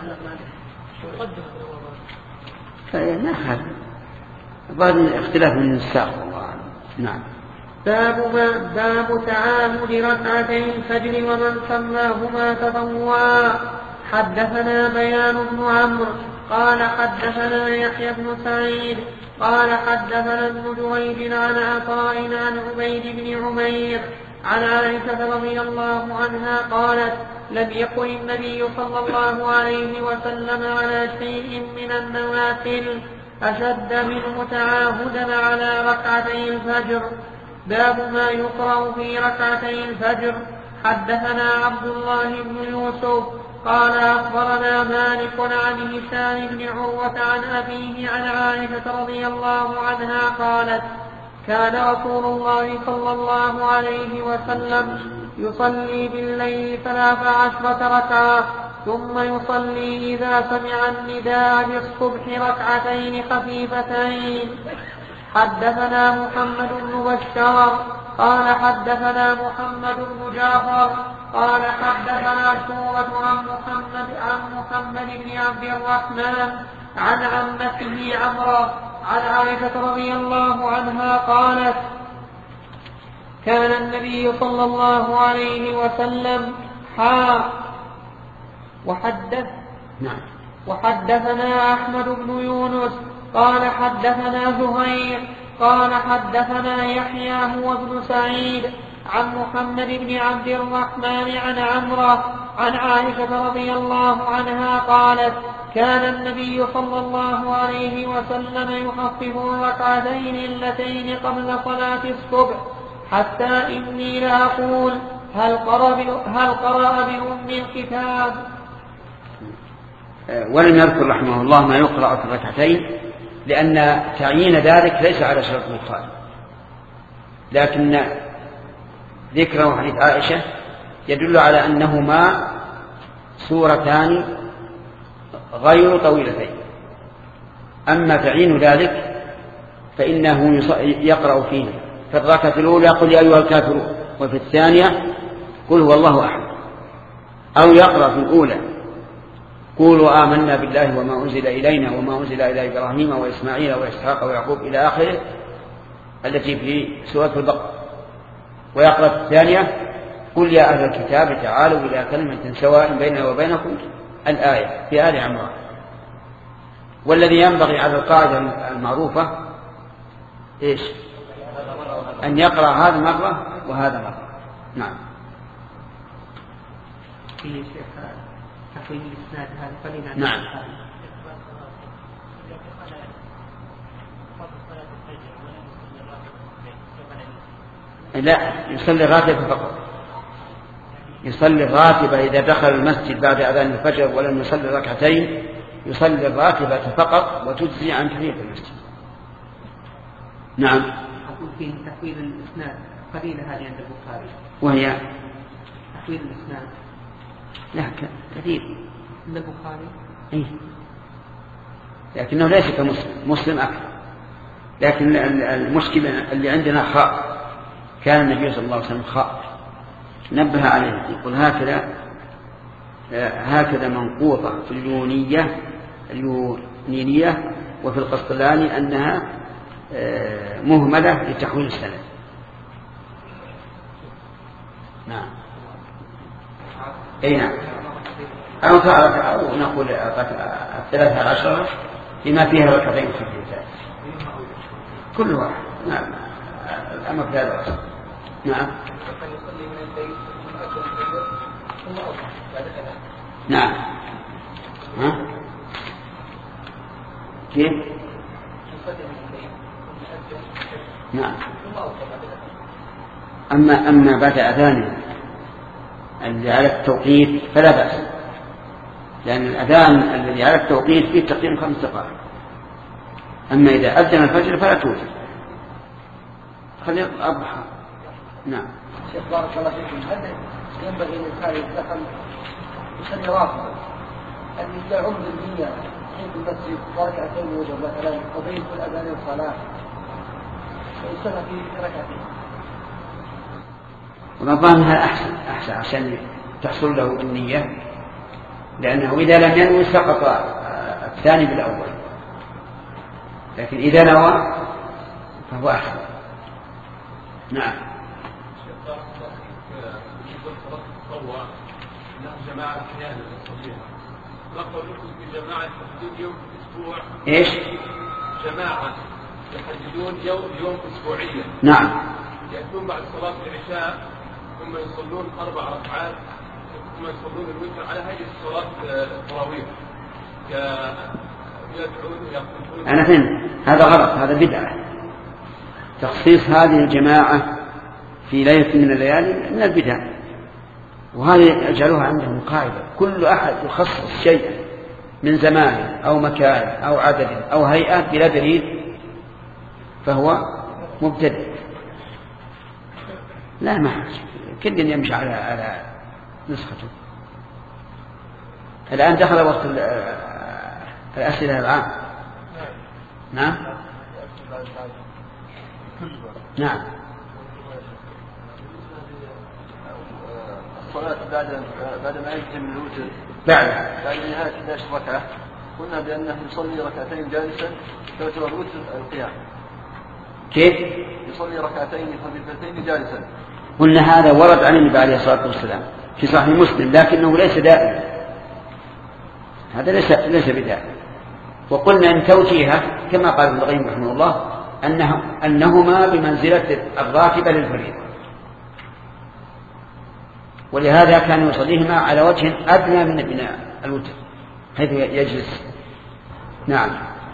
ما أخذ. بعض اختلاف من الساق والله. نعم. باب باب تعاهد ركعتي الفجر ومن سماهما تطوعا. حدثنا بيان بن عمرو قال حدثنا يحيى بن سعيد قال حدثنا ابن جريج عن عطاء عن عبيد بن عمير عن عائشة رضي الله عنها قالت لم يكن النبي صلى الله عليه وسلم على شيء من النوافل أشد منه تعاهدا على ركعتي الفجر. باب ما يقرأ في ركعتي الفجر. حدثنا عبد الله بن يوسف قال أخبرنا مالك عن هشام بن عروة عن أبيه عن عائشة رضي الله عنها قالت كان رسول الله صلى الله عليه وسلم يصلي بالليل ثلاث عشرة ركعة ثم يصلي إذا سمع النداء بالصبح ركعتين خفيفتين. حدثنا محمد بن بشار قال حدثنا محمد بن جعفر قال حدثنا شعبة عن محمد عن محمد بن عبد الرحمن عن عمته عمرة عن عائشة رضي الله عنها قالت كان النبي صلى الله عليه وسلم حا وحدث نعم. وحدثنا أحمد بن يونس قال حدثنا زهير قال حدثنا يحيى هو ابن سعيد عن محمد بن عبد الرحمن عن عمرة عن عائشة رضي الله عنها قالت كان النبي صلى الله عليه وسلم يخفف الركعتين اللتين قبل صلاة الصبح حتى إني لأقول هل قرأ هل قرأ بأم الكتاب. ولم يذكر رحمه الله ما يقرأ في الركعتين لأن تعيين ذلك ليس على شرط البخاري، لكن ذكره حديث عائشة يدل على أنهما سورتان غير طويلتين. أما تعيين ذلك فإنه يقرأ فيه في الركعة الأولى قل يا أيها الكافرون، وفي الثانية قل هو الله أحد، أو يقرأ في الأولى قولوا آمنا بالله وما أنزل إلينا وما أنزل إلى إبراهيم وإسماعيل وإسحاق ويعقوب إلى آخره التي في سورة البقرة، ويقرأ في الثانية قل يا أهل الكتاب تعالوا إلى كلمة سواء بيننا وبينكم الآية في آل عمران. والذي ينبغي على القاعدة المعروفة إيش؟ أن يقرأ هذا مرة وهذا مرة. نعم. في شيخ تحويل الإسناد هذا فلنا نعم. لا، يصلي الراتبة فقط. يصلي الراتبة إذا دخل المسجد بعد أذان الفجر ولم يصلي ركعتين يصلي الراتبة فقط وتجزي عن تحية المسجد. نعم. أقول فيه تحويل الإسناد قليلة هذه عند البخاري. وهي تحويل الإسناد. لا كثير عند البخاري. إيه. لكنه ليس كمسلم، مسلم أكثر. لكن المشكلة اللي عندنا خاء، كان النبي صلى الله عليه وسلم خاء نبه عليه يقول هكذا هكذا منقوطة في اليونية اليونية وفي القسطلاني أنها مهملة لتحويل السند. نعم. أي نعم. أو أو نقول الثلاثة عشر فيما فيها ركعتين خفيفتان كل واحد. نعم. الأمر في هذا الأصل. نعم. نعم. ها؟ كيف؟ نعم. أما أما بعد أذان الذي على التوقيت فلا بأس، لأن الأذان الذي على التوقيت فيه تقديم خمس دقائق. أما إذا أذن الفجر فلا توجد، خلي أضحى. نعم. شيخ بارك الله فيكم، هل ينبغي للإنسان يتدخل يصلي رافضا أن يعم النية في المسجد وركعتين وجب مثلا وبين كل أذان الصلاة ويصلي في ركعتين؟ ونظامها أحسن أحسن عشان تحصل له النية، لأنه إذا لم ينوي سقط الثاني بالأول، لكن إذا نوى فهو أحسن. نعم. جماعة أحيانا الصبيحة نقول لكم في جماعة تحديد يوم أسبوع. إيش؟ جماعة يحددون يوم يوم أسبوعيا. نعم. يأتون بعد صلاة العشاء ثم يصلون أربع ركعات ثم يصلون الوتر على هذه الصلاة التراويح يدعون يقولون. أنا فهمت هذا غلط، هذا بدعة. تخصيص هذه الجماعة في ليلة من الليالي من البدع، وهذه يجعلوها عندهم قاعدة: كل أحد يخصص شيئا من زمان أو مكان أو عدد أو هيئة بلا دليل فهو مبتدع. لا، ما كل يمشي على على نسخته. الآن دخل وقت الأسئلة العام. نعم نعم. الصلاة بعد بعد ما ينتهي من الوتر بعد بعد نهاية إحدى عشرة ركعة قلنا بأنه يصلي ركعتين جالسا تعتبر الوتر القيام. كيف؟ يصلي ركعتين خفيفتين جالسا. قلنا هذا ورد عن النبي عليه الصلاة والسلام في صحيح مسلم، لكنه ليس دائما، هذا ليس ليس بدائما. وقلنا ان توجيهه كما قال ابن القيم رحمه الله انه انهما بمنزلة الراتبة للفريضة، ولهذا كان يصليهما على وجه ادنى من بناء الوتر حيث يجلس. نعم.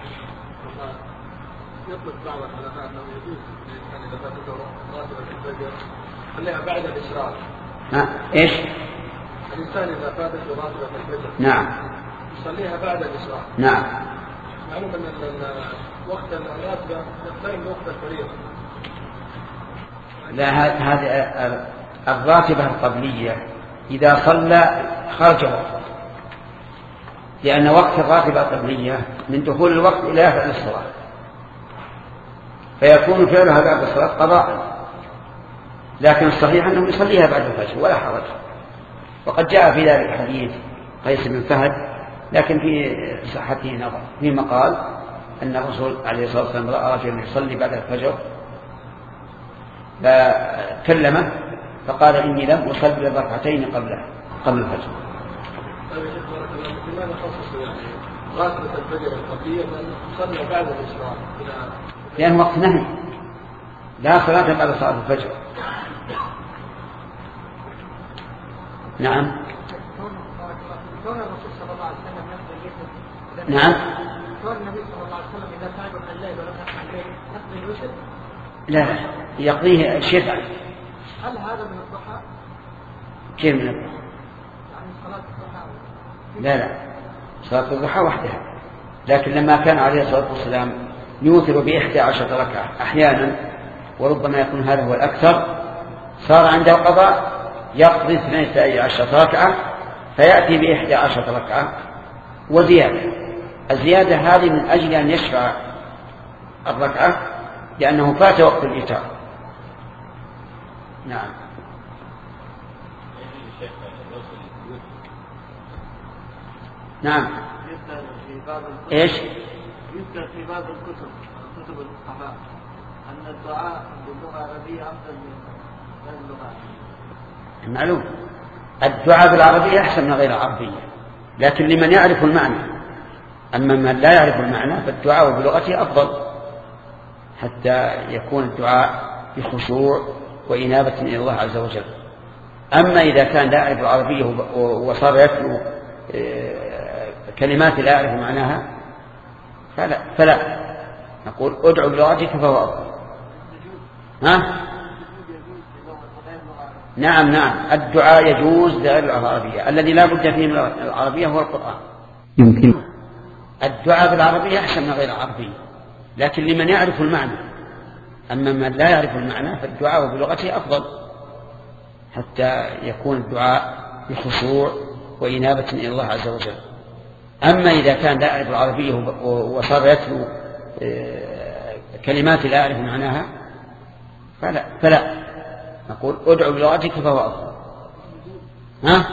يطلق بعض العلماء انه يجوز للانسان اذا فاتته راتبة الفجر خليها بعد الاشراق. ها ايش؟ الانسان اذا فاتته راتبة الفجر نعم يصليها بعد الاشراق. نعم. معلوم ان وقت الراتبة يختلف وقت الفريضة. لا، هذه الراتبة القبلية إذا صلى خرج وقت، لأن وقت الراتبة القبلية من دخول الوقت إلى فعل الصلاة، فيكون فعلها بعد الصلاة قضاء. لكن الصحيح أنه يصليها بعد الفجر ولا حرج. وقد جاء في ذلك حديث قيس بن فهد، لكن في صحته نظر، في مقال أن الرسول عليه الصلاة والسلام رأى رجلا يصلي بعد الفجر فكلمه فقال إني لم أصلي ركعتين قبل قبل الفجر. لماذا خصصوا يعني راتبة الفجر القبلية من صلى بعد الإشراق؟ لأن وقت نهي، لا صلاة بعد صلاة الفجر. نعم. كون الرسول صلى الله عليه وسلم يقضي نعم. كون النبي صلى الله عليه وسلم إذا كان يقضي الليل وركع الليل يقضي الوتر. لا، يقضيه شفعا. هل هذا من الضحى؟ كيف من الضحى؟ يعني صلاة الضحى؟ لا لا، صلاة الضحى وحدها. لكن لما كان عليه الصلاة والسلام يوتر بإحدى عشرة ركعة أحيانا، وربما يكون هذا هو الأكثر، صار عنده قضاء يقضي اثنتي عشرة ركعة فيأتي بإحدى عشرة ركعة وزيادة. الزيادة هذه من أجل أن يشفع الركعة لأنه فات وقت الإيتار. نعم. نعم. إيش؟ يذكر في بعض الكتب كتب الفقهاء أن الدعاء باللغة العربية أفضل من غير اللغة. معلوم الدعاء بالعربية أحسن من غير العربية، لكن لمن يعرف المعنى. أما من لا يعرف المعنى فالدعاء بلغته أفضل حتى يكون الدعاء بخشوع وإنابة إلى الله عز وجل. أما إذا كان لا يعرف العربية وصار يتلو كلمات لا يعرف معناها فلا, فلا نقول ادعو بلغتك فهو أفضل. ها؟ نعم نعم، الدعاء يجوز بغير العربية. الذي لا بد فيه من العربية هو القرآن. يمكن الدعاء بالعربية أحسن من غير العربية، لكن لمن يعرف المعنى. أما من لا يعرف المعنى فالدعاء بلغته أفضل حتى يكون الدعاء بخشوع وإنابة إلى الله عز وجل. أما إذا كان لا يعرف العربية وصار يتلو كلمات لا يعرف معناها فلا, فلا نقول ادعو بلغتك فهو أفضل. ها؟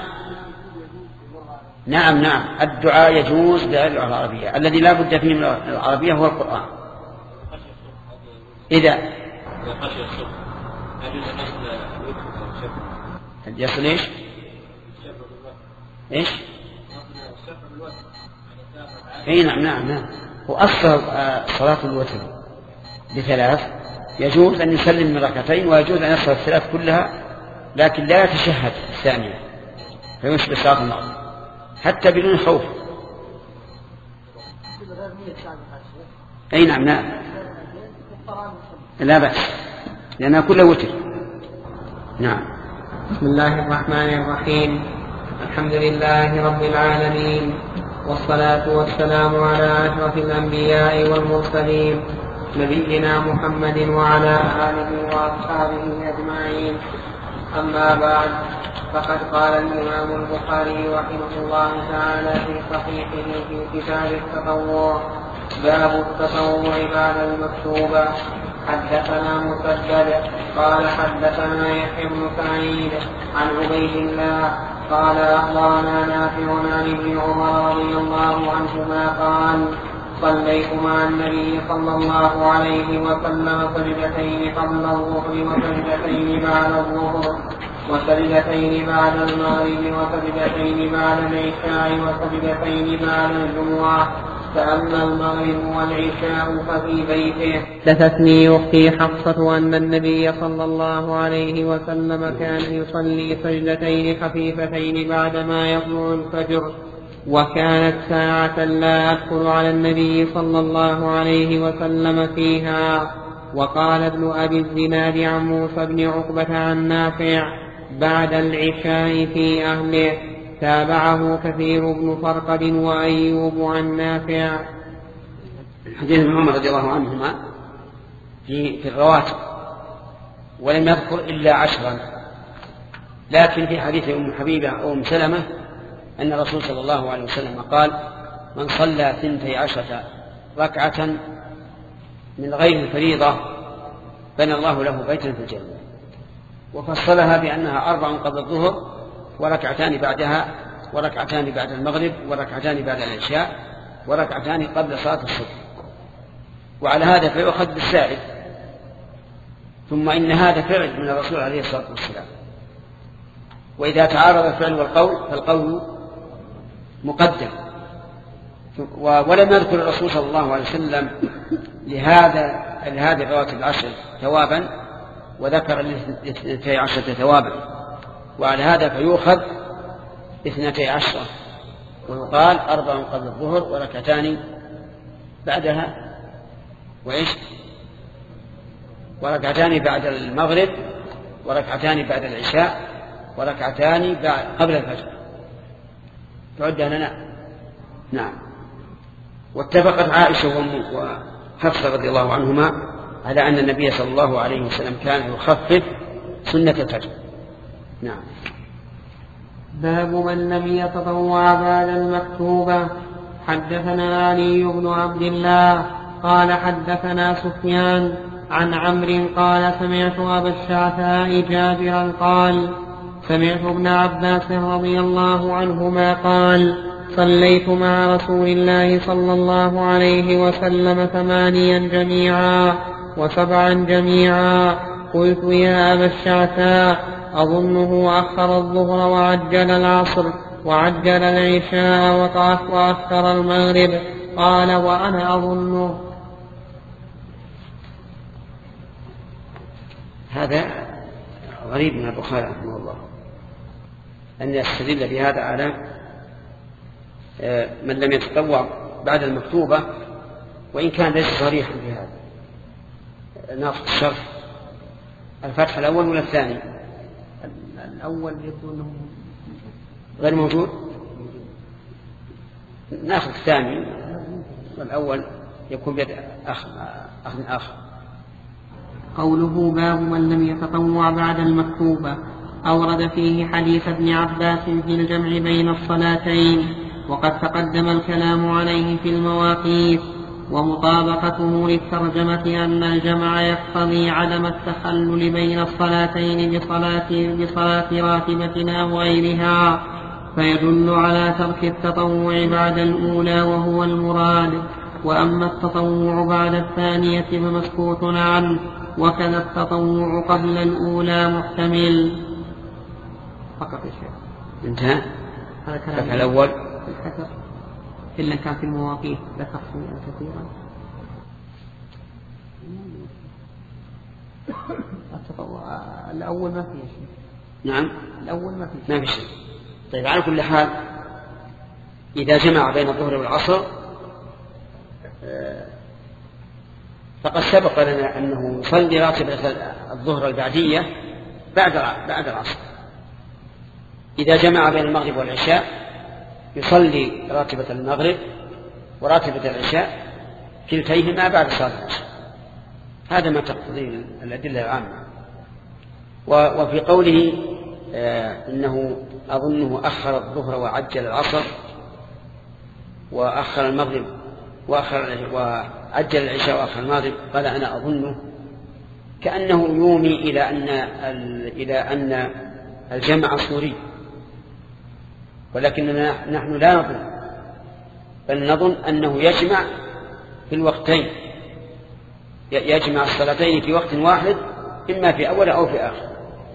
نعم نعم، الدعاء يجوز بغير العربية. الذي لا بد فيه من العربية هو القرآن. إذا يصل إيش إيش أي نعم نعم نعم. وأصل صلاة الوتر بثلاث يجوز أن يسلم من ركعتين ويجوز أن يصل الثلاث كلها، لكن لا يتشهد الثانية فيشبه صلاة المغرب حتى بدون خوف. أي نعم نعم لا بأس لأنها كلها وتر. نعم. بسم الله الرحمن الرحيم. الحمد لله رب العالمين، والصلاة والسلام على أشرف الأنبياء والمرسلين نبينا محمد وعلى آله وأصحابه أجمعين. أما بعد، فقد قال الإمام البخاري رحمه الله تعالى في صحيحه في كتاب التطوع: باب التطوع بعد المكتوبة. حدثنا مسدد قال حدثنا يحيى بن سعيد عن عبيد الله قال أخبرنا نافع عن ابن عمر رضي الله عنهما قال: صليت مع النبي صلى الله عليه وسلم سجدتين قبل الظهر وسجدتين بعد الظهر وسجدتين بعد المغرب وسجدتين بعد العشاء وسجدتين بعد الجمعة، فأما المغرب والعشاء ففي بيته. حدثتني أختي حفصة أن النبي صلى الله عليه وسلم كان يصلي سجدتين خفيفتين بعدما يطلع الفجر، وكانت ساعة لا أدخل على النبي صلى الله عليه وسلم فيها. وقال ابن أبي الزناد عن موسى بن عقبة عن نافع: بعد العشاء في أهله. تابعه كثير بن فرقد وأيوب عن نافع. حديث ابن عمر رضي الله عنهما في في الرواتب، ولم يذكر إلا عشرا، لكن في حديث أم حبيبة أو أم سلمة أن الرسول صلى الله عليه وسلم قال: من صلى ثنتي عشرة ركعة من غير الفريضة بنى الله له بيتا في الجنة. وفصلها بأنها أربع قبل الظهر وركعتان بعدها وركعتان بعد المغرب وركعتان بعد العشاء وركعتان قبل صلاة الصبح. وعلى هذا فيؤخذ بالسائد. ثم إن هذا فعل من الرسول عليه الصلاة والسلام، وإذا تعارض الفعل والقول فالقول مقدم. ولم يذكر الرسول صلى الله عليه وسلم لهذا لهذه الرواتب العشر ثوابا، وذكر الاثنتي عشرة ثوابا، وعلى هذا فيؤخذ اثنتي عشرة، ويقال أربع قبل الظهر وركعتان بعدها وإيش وركعتان بعد المغرب وركعتان بعد العشاء وركعتان قبل الفجر. تعد لنا. نعم. واتفقت عائشة وحفصة رضي الله عنهما على أن النبي صلى الله عليه وسلم كان يخفف سنة الفجر. نعم. باب من لم يتطوع بعد المكتوبة. حدثنا علي بن عبد الله قال حدثنا سفيان عن عمرو قال سمعت أبا الشعثاء جابرا قال سمعت ابن عباس رضي الله عنهما قال: صليت مع رسول الله صلى الله عليه وسلم ثمانيا جميعا وسبعا جميعا. قلت: يا أبا الشعثاء، أظنه أخر الظهر وعجل العصر وعجل العشاء وأخر المغرب. قال: وأنا أظنه. هذا غريب من البخاري رحمه الله أن يستدل بهذا على من لم يتطوع بعد المكتوبة، وإن كان ليس صريحا في هذا. ناقص الشرح الفتح الأول ولا الثاني؟ الأول يبدو أنه غير موجود. ناخذ الثاني والأول يكون بيد أخ أخ آخر. قوله: باب من لم يتطوع بعد المكتوبة. أورد فيه حديث ابن عباس في الجمع بين الصلاتين، وقد تقدم الكلام عليه في المواقيت، ومطابقته للترجمة أن الجمع يقتضي عدم التخلل بين الصلاتين بصلاة, بصلاة راتبة أو غيرها، فيدل على ترك التطوع بعد الأولى وهو المراد. وأما التطوع بعد الثانية فمسكوت عنه، وكذا التطوع قبل الأولى محتمل. فقط يا شيخ. انتهى. هذا كلام الأول إلا كان في المواقيت ذكر شيئا كثيرا. التطوع الأول ما فيه شيء. نعم. الأول ما فيه شيء. ما في شيء. طيب على كل حال إذا جمع بين الظهر والعصر فقد سبق لنا أنه يصلي راتبة الظهر البعدية بعد بعد العصر. إذا جمع بين المغرب والعشاء يصلي راتبة المغرب وراتبة العشاء كلتيهما بعد صلاة العشاء. هذا ما تقتضي الأدلة العامة. وفي قوله آه إنه أظنه أخر الظهر وعجل العصر وأخر المغرب وأخر وعجل العشاء وأخر المغرب، قال أنا أظنه كأنه يومي إلى أن إلى أن الجمع صوري، ولكننا نحن لا نظن، بل نظن أنه يجمع في الوقتين، يجمع الصلاتين في وقت واحد إما في أول أو في آخر.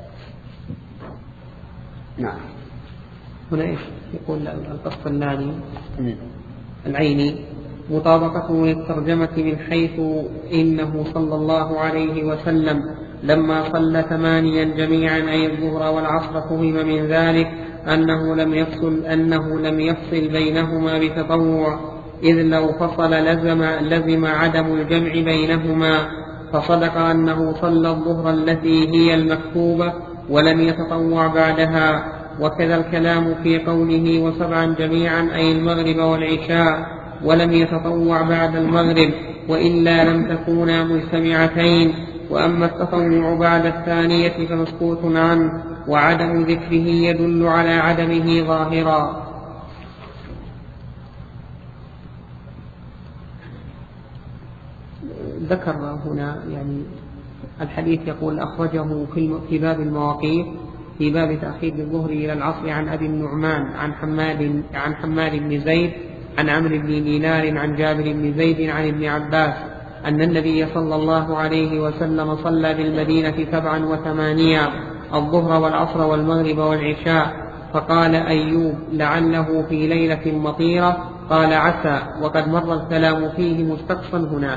نعم. هنا يقول القسطلاني العيني مطابقته للترجمة من حيث إنه صلى الله عليه وسلم لما صلى ثمانيا جميعا أي الظهر والعصر فهم من ذلك أنه لم يفصل أنه لم يفصل بينهما بتطوع، إذ لو فصل لزم لزم عدم الجمع بينهما، فصدق أنه صلى الظهر التي هي المكتوبة ولم يتطوع بعدها. وكذا الكلام في قوله وسبعا جميعا أي المغرب والعشاء ولم يتطوع بعد المغرب، وإلا لم تكونا مجتمعتين. وأما التطوع بعد الثانية فمسكوت عنه، وعدم ذكره يدل على عدمه ظاهرا. ذكر هنا يعني الحديث يقول أخرجه في باب المواقيت في باب تأخير الظهر إلى العصر عن أبي النعمان عن حماد عن حماد بن زيد عن عمرو بن دينار عن جابر بن زيد عن ابن عباس أن النبي صلى الله عليه وسلم صلى بالمدينة سبعا وثمانيا الظهر والعصر والمغرب والعشاء، فقال أيوب لعله في ليلة مطيرة، قال عسى، وقد مر الكلام فيه مستقصا هناك.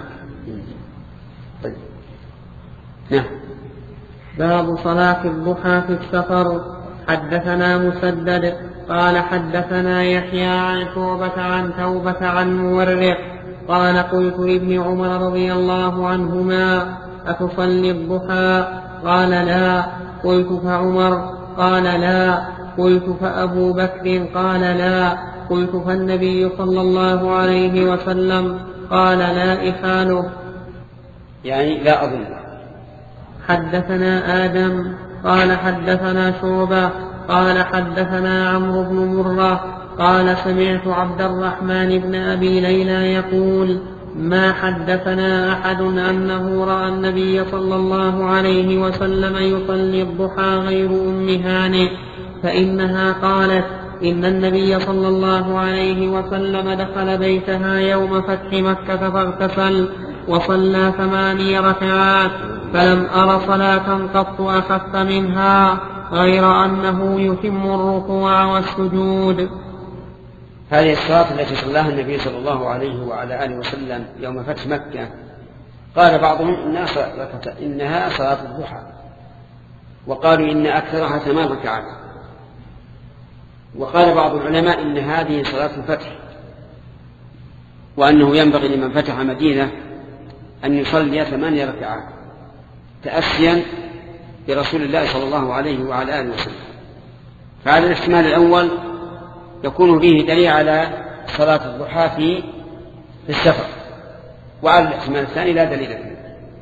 نعم. باب صلاة الضحى في السفر. حدثنا مسدد قال حدثنا يحيى عن شعبة عن توبة عن مورق قال قلت لابن عمر رضي الله عنهما أتصلي الضحى؟ قال لا. قلت فعمر؟ قال لا. قلت فأبو بكر؟ قال لا. قلت فالنبي صلى الله عليه وسلم؟ قال لا إخاله، يعني لا أظن. حدثنا آدم قال حدثنا شعبة قال حدثنا عمرو بن مرة قال سمعت عبد الرحمن بن أبي ليلى يقول ما حدثنا أحد أنه رأى النبي صلى الله عليه وسلم يصلي الضحى غير أم هانئ، فإنها قالت إن النبي صلى الله عليه وسلم دخل بيتها يوم فتح مكة فاغتسل وصلى ثماني ركعات، فلم أر صلاة قط أخف منها غير أنه يتم الركوع والسجود. هذه الصلاة التي صلاها النبي صلى الله عليه وعلى آله وسلم يوم فتح مكة قال بعضهم إنها صلاة, إنها صلاة الضحى، وقالوا إن أكثرها ثمان ركعات، وقال بعض العلماء إن هذه صلاة الفتح، وأنه ينبغي لمن فتح مدينة أن يصلي ثمانية ركعات تأسيا برسول الله صلى الله عليه وعلى آله وسلم. فعلى الاحتمال الأول يكون فيه دليل على صلاة الضحى في السفر، وعلى الاحتمال الثاني لا دليل فيه.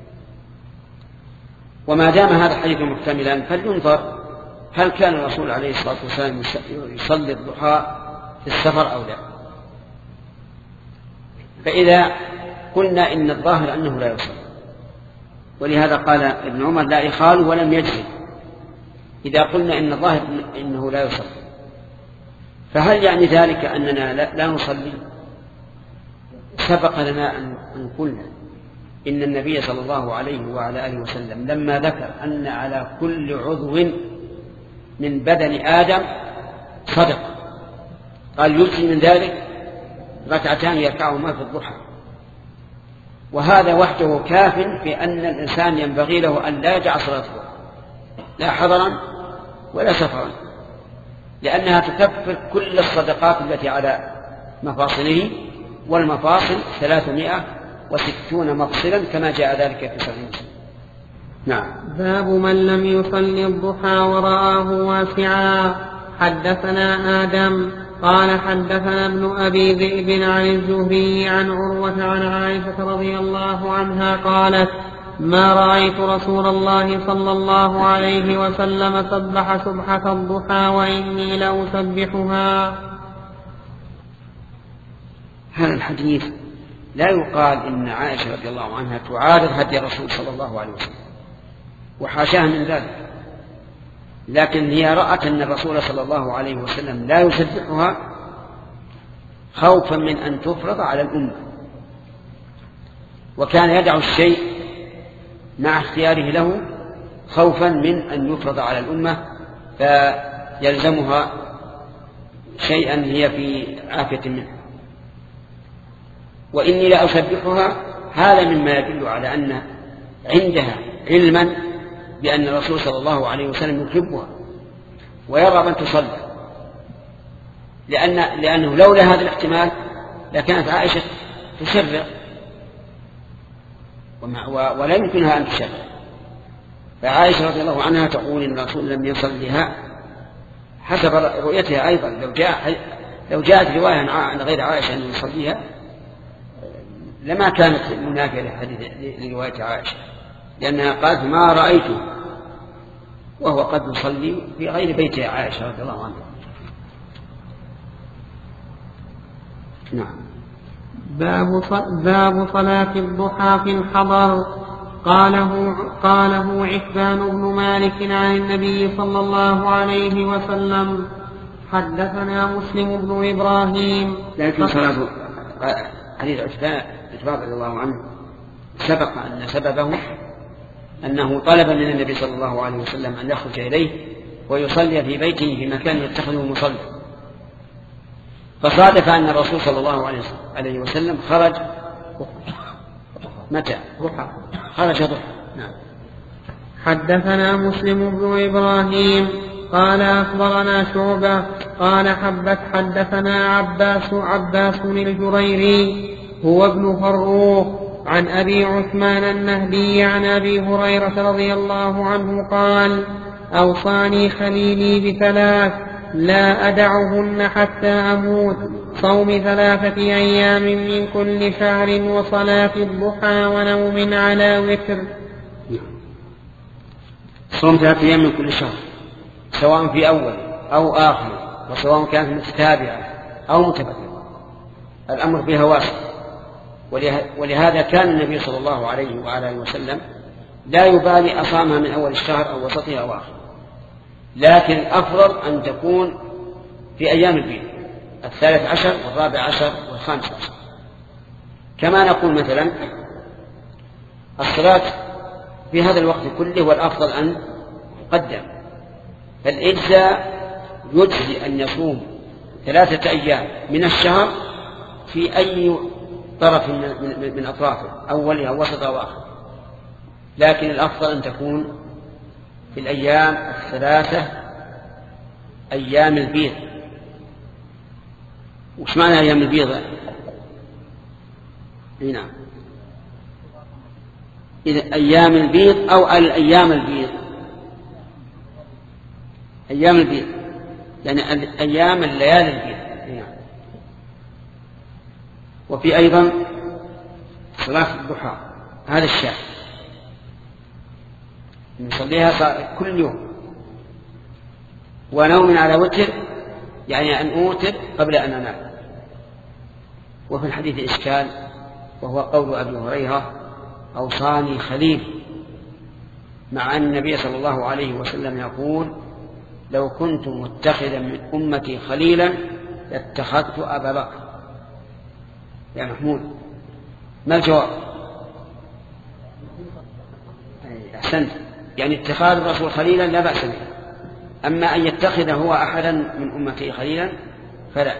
وما دام هذا الحديث محتملا فلينظر هل كان الرسول عليه الصلاة والسلام يصلي الضحى في السفر أو لا. فإذا قلنا إن الظاهر أنه لا يصلي، ولهذا قال ابن عمر لا إخال ولم يجري. إذا قلنا إن الظاهر إنه لا يصلي فهل يعني ذلك أننا لا, لا نصلي؟ سبق لنا أن قلنا إن النبي صلى الله عليه وعلى آله وسلم لما ذكر أن على كل عضو من بدن آدم صدق قال يجزي من ذلك ركعتان يركعهما في الضحى، وهذا وحده كاف في أن الإنسان ينبغي له أن لا يجعل صلاته لا حضرا ولا سفرا، لأنها تكفر كل الصدقات التي على مفاصله، والمفاصل ثلاثمائة وستون مفصلا كما جاء ذلك في صحيح مسلم. نعم. باب من لم يصلي الضحى ورآه واسعا. حدثنا آدم قال حدثنا ابن أبي ذئب عن الزهري عن عروة عن عائشة رضي الله عنها قالت: ما رأيت رسول الله صلى الله عليه وسلم سبح سبحة الضحى وإني لأسبحها. هذا الحديث لا يقال إن عائشة رضي الله عنها تعارض هدي الرسول صلى الله عليه وسلم، وحاشاها من ذلك، لكن هي رأت أن الرسول صلى الله عليه وسلم لا يسبحها خوفا من أن تفرض على الأمة، وكان يدع الشيء مع اختياره له خوفا من أن يفرض على الأمة فيلزمها شيئا هي في عافية منه. وإني لأسبحها هذا مما يدل على أن عندها علما بأن الرسول صلى الله عليه وسلم يحبها ويرغب أن تصلي، لأن لأنه لولا هذا الاحتمال لكانت عائشة تشرع ولا يمكنها أن تشرع. فعائشة رضي الله عنها تقول إن الرسول لم يصلها حسب رؤيتها أيضا. لو جاء لو جاءت رواية عن غير عائشة أن يصليها لما كانت منافية لحديث لرواية عائشة، لأنها قالت: ما رأيته وهو قد يصلي في غير بيت عائشة رضي الله عنها. نعم. باب صلاة الضحى في الحضر. قاله, قاله عتبان بن مالك عن النبي صلى الله عليه وسلم. حدثنا مسلم بن إبراهيم. لكن صلاة حديث عتبان رضي الله عنه سبق أن سببه أنه طلب من النبي صلى الله عليه وسلم أن يخرج إليه ويصلي في بيته في مكان يتخذه مصلى، فصادف أن الرسول صلى الله عليه وسلم خرج متى؟ خرج ضحى. نعم. حدثنا مسلم بن إبراهيم قال أخبرنا شعبة قال حبت حدثنا عباس عباس الجريري هو ابن فروخ عن أبي عثمان النهدي عن أبي هريرة رضي الله عنه قال: أوصاني خليلي بثلاث لا أدعهن حتى أموت: صوم ثلاثة أيام من كل شهر، وصلاة الضحى، ونوم على وتر. صوم ثلاثة أيام من كل شهر سواء في أول أو آخر، وسواء كانت متتابعة أو متبادلة، الأمر فيها واسع. ولهذا كان النبي صلى الله عليه وآله وسلم لا يبالي أصامها من أول الشهر أو وسطها أو آخر، لكن الأفضل أن تكون في أيام البيض الثالث عشر والرابع عشر والخامس عشر. كما نقول مثلا الصلاة في هذا الوقت كله والأفضل أن تقدم، فالإجزاء يجزي أن يصوم ثلاثة أيام من الشهر في أي طرف من أطرافه أولها وسطها وآخر، لكن الأفضل أن تكون في الأيام الثلاثة أيام البيض. وش معنى أيام البيض؟ نعم، إذا أيام البيض أو الأيام البيض، أيام البيض يعني أيام الليالي البيض. نعم. وفي أيضا صلاة الضحى هذا الشاء نصليها كل يوم، ونوم على وتر يعني أن أوتر قبل أن أنام. وفي الحديث إشكال، وهو قول أبي هريرة: أوصاني خليل، مع أن النبي صلى الله عليه وسلم يقول: لو كنت متخذا من أمتي خليلا لاتخذت أبا بكر. يا محمود ما الجواب؟ أحسنت، يعني اتخاذ الرسول خليلا لا بأس به، أما أن يتخذ هو أحدا من أمته خليلا فلا.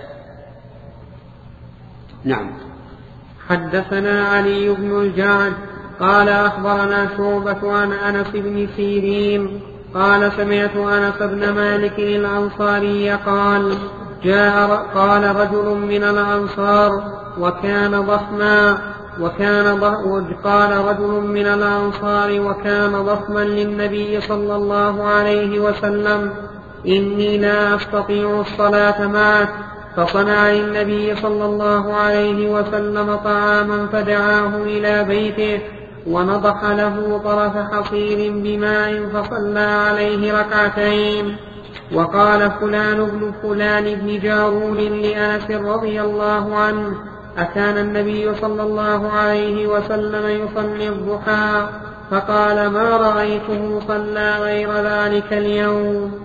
نعم. حدثنا علي بن الجعد قال أخبرنا شعبة عن أنس بن سيرين قال سمعت أنس بن مالك الأنصاري قال جاء قال رجل من الأنصار وكان ضخما وكان قال رجل من الأنصار وكان ضخما للنبي صلى الله عليه وسلم إني لا أستطيع الصلاة معك، فصنع للنبي صلى الله عليه وسلم طعاما فدعاه إلى بيته ونضح له طرف حصير بماء فصلى عليه ركعتين. وقال فلان بن فلان بن جارود لأنس رضي الله عنه أكان النبي صلى الله عليه وسلم يصلي الضحى؟ فقال ما رأيته صلى غير ذلك اليوم.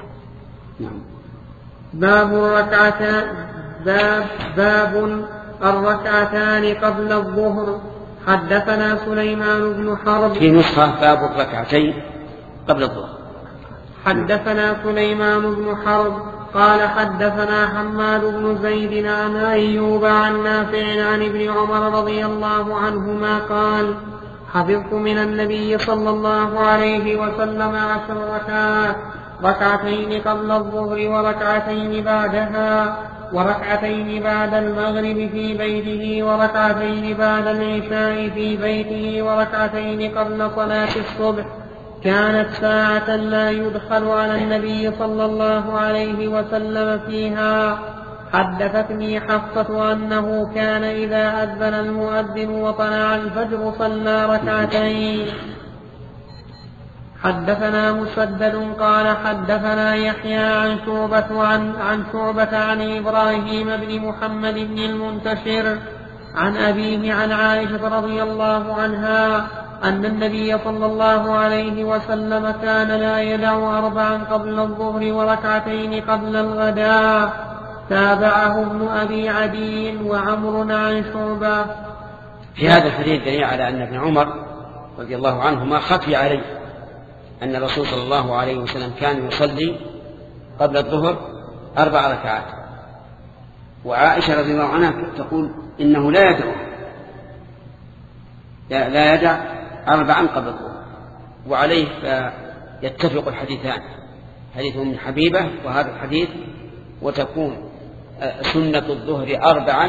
باب الركعتان باب, باب الركعتان قبل الظهر. حدثنا سليمان بن حرب في نسخة باب الركعتين قبل الظهر. حدثنا سليمان بن حرب قال حدثنا حماد بن زيد عن أيوب عن نافع عن ابن عمر رضي الله عنهما قال حفظت من النبي صلى الله عليه وسلم عشر ركعات، ركعتين قبل الظهر وركعتين بعدها وركعتين بعد المغرب في بيته وركعتين بعد العشاء في بيته وركعتين قبل صلاة الصبح. كانت ساعة لا يدخل على النبي صلى الله عليه وسلم فيها. حدثتني حفصة أنه كان إذا أذن المؤذن وطلع الفجر صلى ركعتين. حدثنا مسدد قال حدثنا يحيى عن شعبة عن, عن شعبة عن إبراهيم بن محمد بن المنتشر عن أبيه عن عائشة رضي الله عنها أن النبي صلى الله عليه وسلم كان لا يدع أربعا قبل الظهر وركعتين قبل الغداء. تابعه ابن أبي عدي وعمر عن شعبة. في هذا الحديث دليل على أن ابن عمر رضي الله عنهما خفي عليه أن الرسول صلى الله عليه وسلم كان يصلي قبل الظهر أربع ركعات، وعائشة رضي الله عنها تقول إنه لا يدع لا يدع أربعا قبل الظهر. وعليه يتفق الحديثان، حديث من حبيبة وهذا الحديث، وتكون سنة الظهر أربعا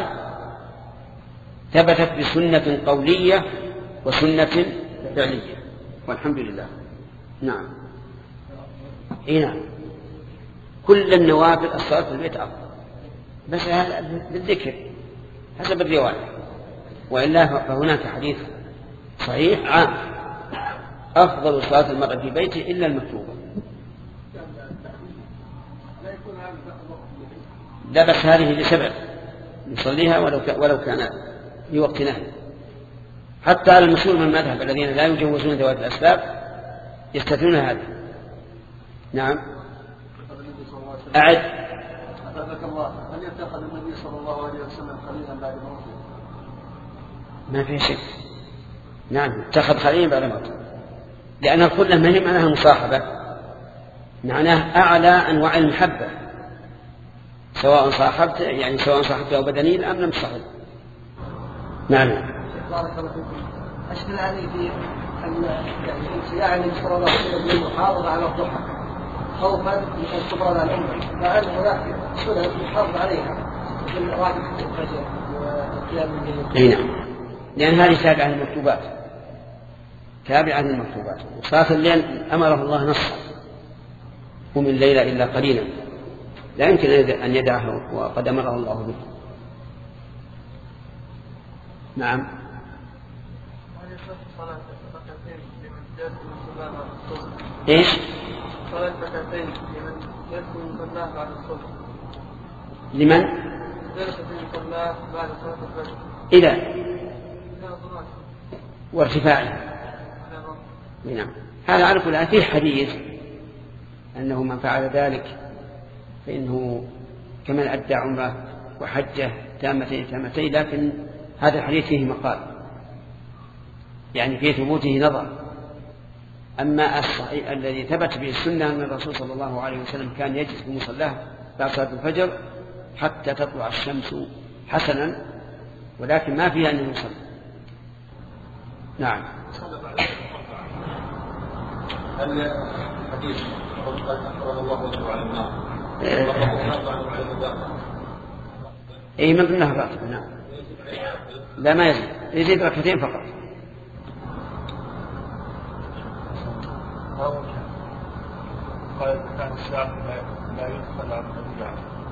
ثبتت بسنة قولية وسنة فعلية، والحمد لله. نعم إيه نعم كل النوافل الصلاة في البيت أفضل، بس بالذكر حسب الرواية، وإلا فهناك حديث صحيح عام أفضل صلاة المرء في بيته إلا المكتوبة. لا بس هذه لسبب يصليها ولو ولو كان في وقت نهي. حتى على المشهور من المذهب الذين لا يجوزون ذوات الأسباب يستثنون هذا. نعم أعد. أعزك الله، هل يتخذ النبي صلى الله عليه وسلم خليلا بعد موته؟ ما في شك. نعم اتخذ خليلا بعد موته، لأن الخلة ما هي معناها مصاحبة، معناه أعلى أنواع المحبة، سواء صاحبت يعني سواء صاحبته بدنيا أم لم تصاحب. نعم. بارك الله فيكم. أشكل علي في أن يعني ابتلاء النبي صلى الله عليه وسلم بالمحافظة على الضحى خوفا من أن تفرض على الأمة، مع أن هناك سنن يحافظ عليها مثل راتب الفجر والقيام بالليل. نعم، لأن هذه تابعة للمكتوبات، تابعة للمكتوبات. وصلاة الليل أمره الله نصا قم الليل إلا قليلا، لا يمكن أن يدعه وقد أمره الله به. نعم. إيش؟ صلاة ركعتين لمن يدخل مصلاه بعد الصبح. لمن؟ جلس في مصلاه بعد صلاة الفجر. إذا وارتفاعه. نعم. هذا على كل حال فيه حديث أنه من فعل ذلك فإنه كمن أدى عمره وحجه تامتين تامتين، لكن هذا الحديث فيه مقال، يعني في ثبوته نظر. أما الصحيح الذي ثبت به السنة أن الرسول صلى الله عليه وسلم كان يجلس في مصلاه بعد صلاة الفجر حتى تطلع الشمس حسنا، ولكن ما فيها أن يصلي. نعم. هل حديث قد أحرم الله وجهه على النار اي من ضمنها الراتب. نعم لا ما يزيد يزيد ركعتين فقط. قال كان الشعب لا يدخل على الرجع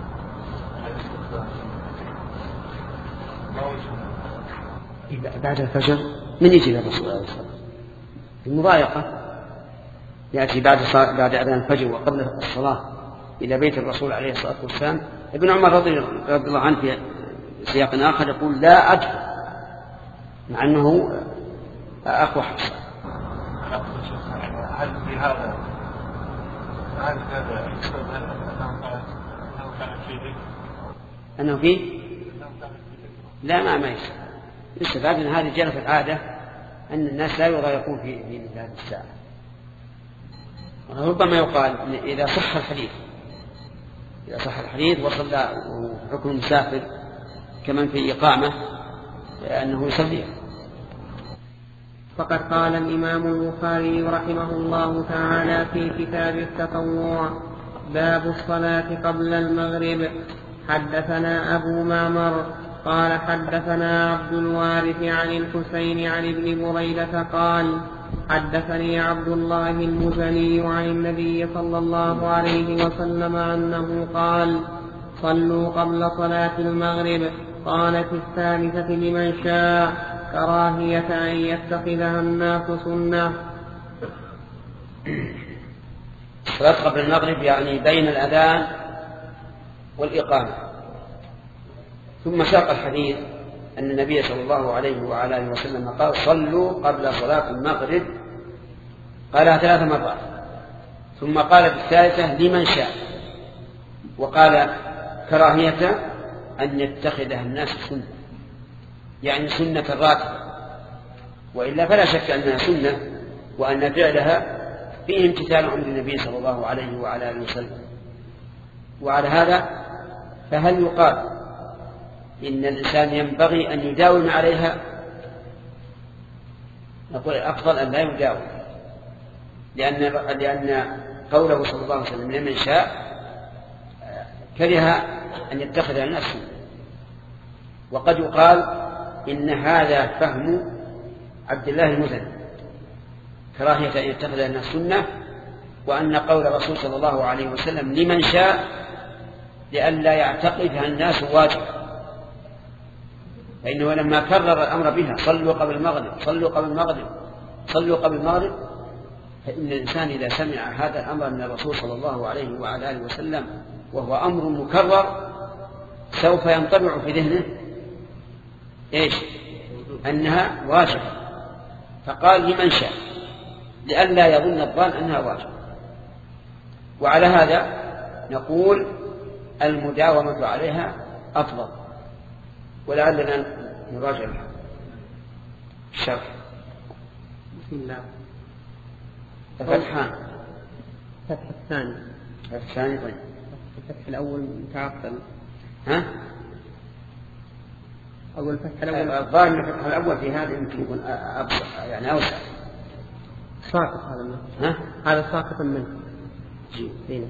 بعد الفجر من يجي للرسول عليه الصلاة والسلام؟ المضايقة يأتي بعد بعد أذان الفجر وقبل الصلاة إلى بيت الرسول عليه الصلاة والسلام. ابن عمر رضي الله عنه في سياق آخر يقول لا أدخل مع أنه أقوى حفصة. هل في هذا هل هذا يسبب أنه كان فيه أنه فيه لا ما ما يسبب يستفاد من هذه جرت العادة أن الناس لا يضايقون في في مثل هذه الساعة. ربما يقال إذا صح الحديث إذا صح الحديث وصلى حكم المسافر كمن في إقامة أنه يصلي. فقد قال الإمام البخاري رحمه الله تعالى في كتاب التطوع: باب الصلاة قبل المغرب. حدثنا أبو معمر قال حدثنا عبد الوارث عن الحسين عن ابن بريدة قال حدثني عبد الله المزني عن النبي صلى الله عليه وسلم أنه قال: صلوا قبل صلاة المغرب. قالت الثالثة لمن شاء كراهية أن يتخذها الناس سنة. الصلاة قبل المغرب يعني بين الأذان والإقامة. ثم ساق الحديث أن النبي صلى الله عليه وعلى آله وسلم قال: صلوا قبل صلاة المغرب. قالها ثلاث مرات، ثم قال بالثالثة لمن شاء، وقال كراهية أن يتخذها الناس سنة، يعني سنة الراتبة، وإلا فلا شك أنها سنة وأن فعلها فيه امتثال أمر النبي صلى الله عليه وعلى آله وسلم. وعلى هذا فهل يقال إن الإنسان ينبغي أن يداوم عليها؟ نقول الأفضل أن لا يداوم، لأن لأن قوله صلى الله عليه وسلم لمن شاء كره أن يتخذ الناس سنة. وقد يقال إن هذا فهم عبد الله المزني، كراهية أن يتخذ الناس سنة، وأن قول الرسول صلى الله عليه وسلم لمن شاء لئلا يعتقدها الناس واجب، فإنه لما كرر الأمر بها صلوا قبل المغرب صلوا قبل المغرب صلوا قبل المغرب، فإن الإنسان إذا سمع هذا الأمر من الرسول صلى الله عليه وعلى آله وسلم وهو أمر مكرر سوف ينطبع في ذهنه إيش؟ أنها واجبة، فقال لمن شاء لئلا يظن الظان أنها واجبة. وعلى هذا نقول المداومة عليها أفضل، ولعلنا نراجع الشرح. بسم الله. الفتحان. الفتح الثاني. الفتح الثاني طيب. الفتح الأول متعطل. ها؟ أول الفتح الأول. الظاهر أن الفتح الأول في هذا يمكن يكون أبسط يعني أوسع. ساقط هذا منه. ها؟ هذا ساقط منه. جيد.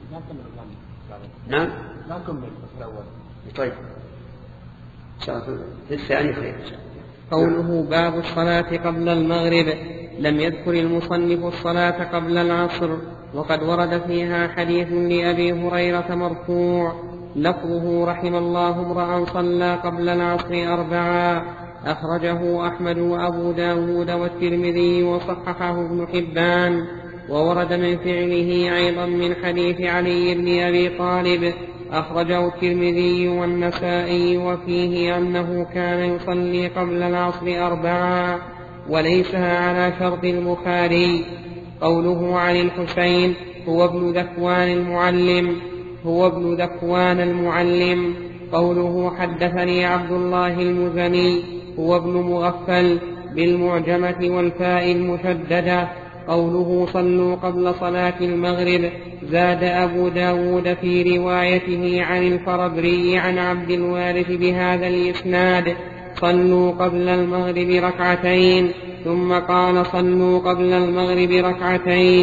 نعم. لا نكمل الفتح الأول. طيب. إن شاء الله الثاني خير. قوله باب الصلاة قبل المغرب. لم يذكر المصنف الصلاة قبل العصر، وقد ورد فيها حديث لأبي هريرة مرفوع لفظه: رحم الله امرأ صلى قبل العصر أربعا. أخرجه أحمد وأبو داود والترمذي وصححه ابن حبان. وورد من فعله أيضا من حديث علي بن أبي طالب أخرجه الترمذي والنسائي، وفيه أنه كان يصلي قبل العصر أربعا وليسها على شرط البخاري. قوله عن الحسين هو ابن ذكوان المعلم هو ابن ذكوان المعلم قوله حدثني عبد الله المزني هو ابن مغفل بالمعجمة والفاء المشددة. قوله صلوا قبل صلاة المغرب. زاد أبو داود في روايته عن الفربري عن عبد الوارث بهذا الإسناد: صلوا قبل المغرب ركعتين، ثم قال صلوا قبل المغرب ركعتين،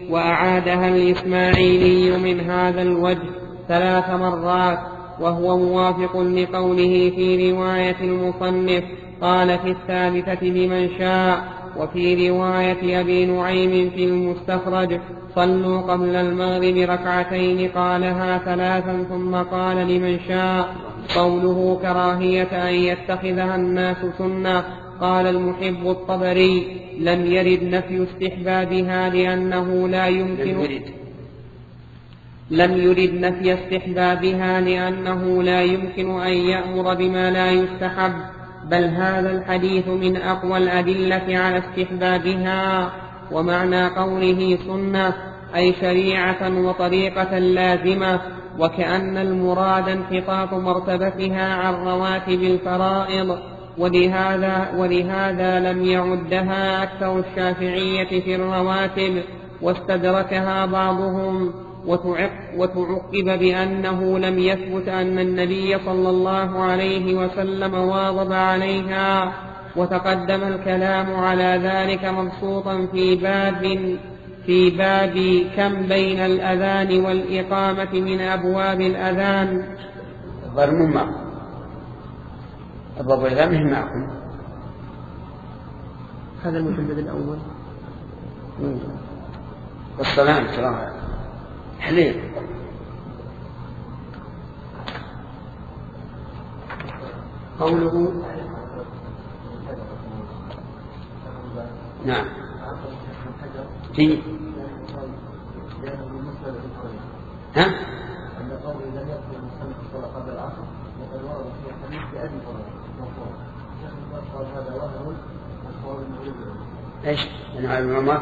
وأعادها الإسماعيلي من هذا الوجه ثلاث مرات، وهو موافق لقوله في رواية المصنف قال في الثالثة بمن شاء. وفي رواية أبي نعيم في المستخرج صلوا قبل المغرب ركعتين قالها ثلاثا ثم قال لمن شاء. قوله كراهية أن يتخذها الناس سنة. قال المحب الطبري لم يرد نفي استحبابها لأنه لا يمكن لم يرد نفي استحبابها لأنه لا يمكن أن يأمر بما لا يستحب، بل هذا الحديث من أقوى الأدلة على استحبابها. ومعنى قوله سنة أي شريعة وطريقة لازمة، وكأن المراد انحطاط مرتبتها عن رواتب الفرائض، ولهذا, ولهذا لم يعدها أكثر الشافعية في الرواتب، واستدركها بعضهم. وتعقب بأنه لم يثبت أن النبي صلى الله عليه وسلم واظب عليها، وتقدم الكلام على ذلك مبسوطا في باب في باب كم بين الأذان والإقامة من أبواب الأذان. ضرم معكم أبواب الأذان معكم. هذا المجلد الأول. والسلام السلام حليل. قوله نعم في ها أن قوله لم يكن المصلي الصلاة قبل العصر وقد ورد في حديث بأبي هريرة قال هذا وهم والصواب المغلوب. ايش؟ أنا العلماء.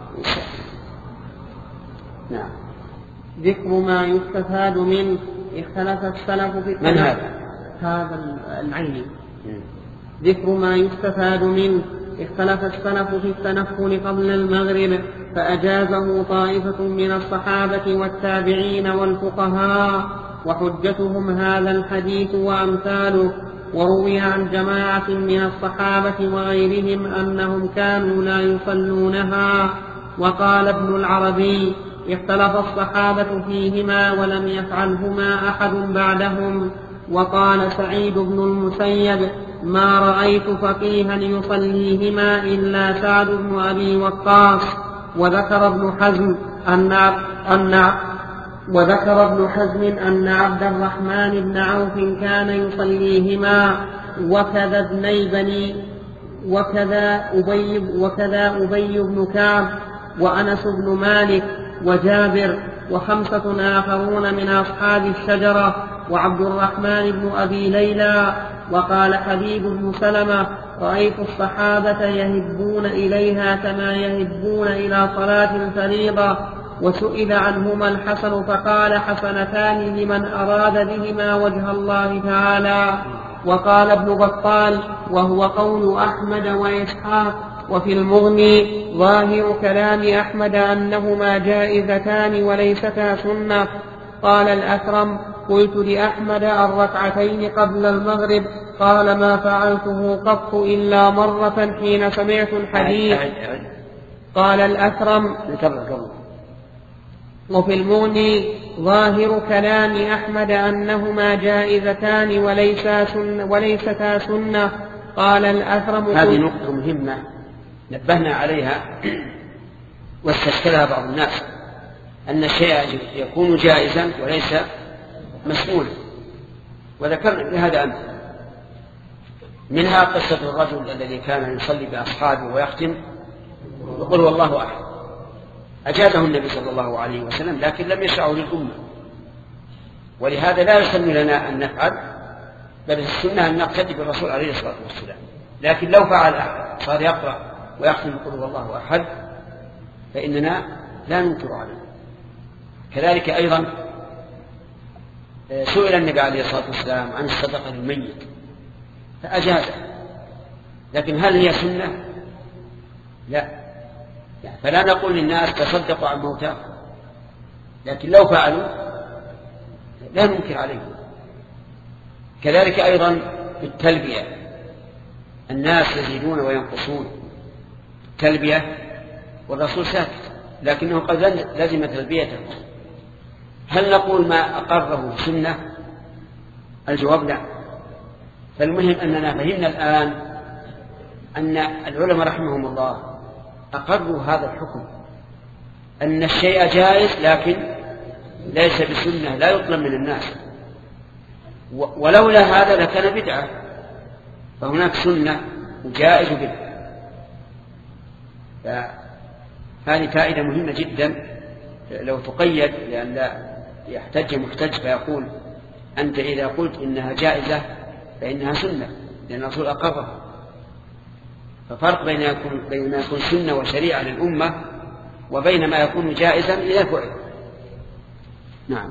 نعم. ذكر ما يستفاد منه. اختلف السلف في من هذا؟ هذا العيني. ذكر ما يستفاد منه. اختلف السلف في التنفل قبل المغرب، فأجازه طائفة من الصحابة والتابعين والفقهاء، وحجتهم هذا الحديث وأمثاله. وروي عن جماعة من الصحابة وغيرهم أنهم كانوا لا يصلونها. وقال ابن العربي اختلف الصحابة فيهما ولم يفعلهما أحد بعدهم. وقال سعيد بن المسيب ما رأيت فقيها يصليهما إلا سعد بن أبي وقاص. وذكر ابن حزم أن أن وذكر ابن حزم أن عبد الرحمن بن عوف كان يصليهما، وكذا ابني بني وكذا أبي وكذا أبي بن كعب وأنس بن مالك وجابر وخمسة آخرون من أصحاب الشجرة وعبد الرحمن بن أبي ليلى. وقال حبيب بن سلمة رأيت الصحابة يهبون إليها كما يهبون إلى صلاة الفريضة. وسئل عنهما الحسن فقال حسنتان لمن أراد بهما وجه الله تعالى. وقال ابن بطال وهو قول أحمد وإسحاق. وفي المغني ظاهر كلام أحمد أنهما جائزتان وليستا سنة. قال الأكرم قلت لأحمد الركعتين قبل المغرب قال ما فعلته قط إلا مرة حين سمعت الحديث. قال الأكرم وفي المغني ظاهر كلام أحمد أنهما جائزتان وليستا سنة, وليستا سنة. قال الأكرم هذه نقطة مهمة نبهنا عليها واستشكلها بعض الناس، أن الشيء يكون جائزا وليس مسؤولا، وذكرنا بهذا أمثلة منها قصة الرجل الذي كان يصلي بأصحابه ويختم يقول والله أحد، أجازه النبي صلى الله عليه وسلم لكن لم يشرعه للأمة، ولهذا لا يسن لنا أن نفعل، بل السنة أن نقتدي بالرسول عليه الصلاة والسلام. لكن لو فعل أحد صار يقرأ ويختم يقول والله أحد فإننا لا ننكر عليه. كذلك أيضا سئل النبي عليه الصلاة والسلام عن الصدقة للميت فأجازه، لكن هل هي سنة؟ لا، يعني فلا نقول للناس تصدقوا عن موتاكم، لكن لو فعلوا لا ننكر عليهم. كذلك أيضا بالتلبية الناس يزيدون وينقصون التلبية والرسول ساكت لكنه قد لزم تلبيته. هل نقول ما أقره سنة؟ الجواب لا. فالمهم أننا فهمنا الآن أن العلماء رحمهم الله أقروا هذا الحكم، أن الشيء جائز لكن ليس بسنة، لا يطلب من الناس، ولولا هذا لكان بدعة. فهناك سنة وجائز بدعة. هذه فائدة مهمة جدا لو تقيد، لأن لا يحتج محتج فيقول أنت إذا قلت إنها جائزة فإنها سنة، لأن الرسول أقرها. ففرق بين يكون بين ما يكون سنة وشريعة للأمة وبين ما يكون جائزا إذا فعل. نعم.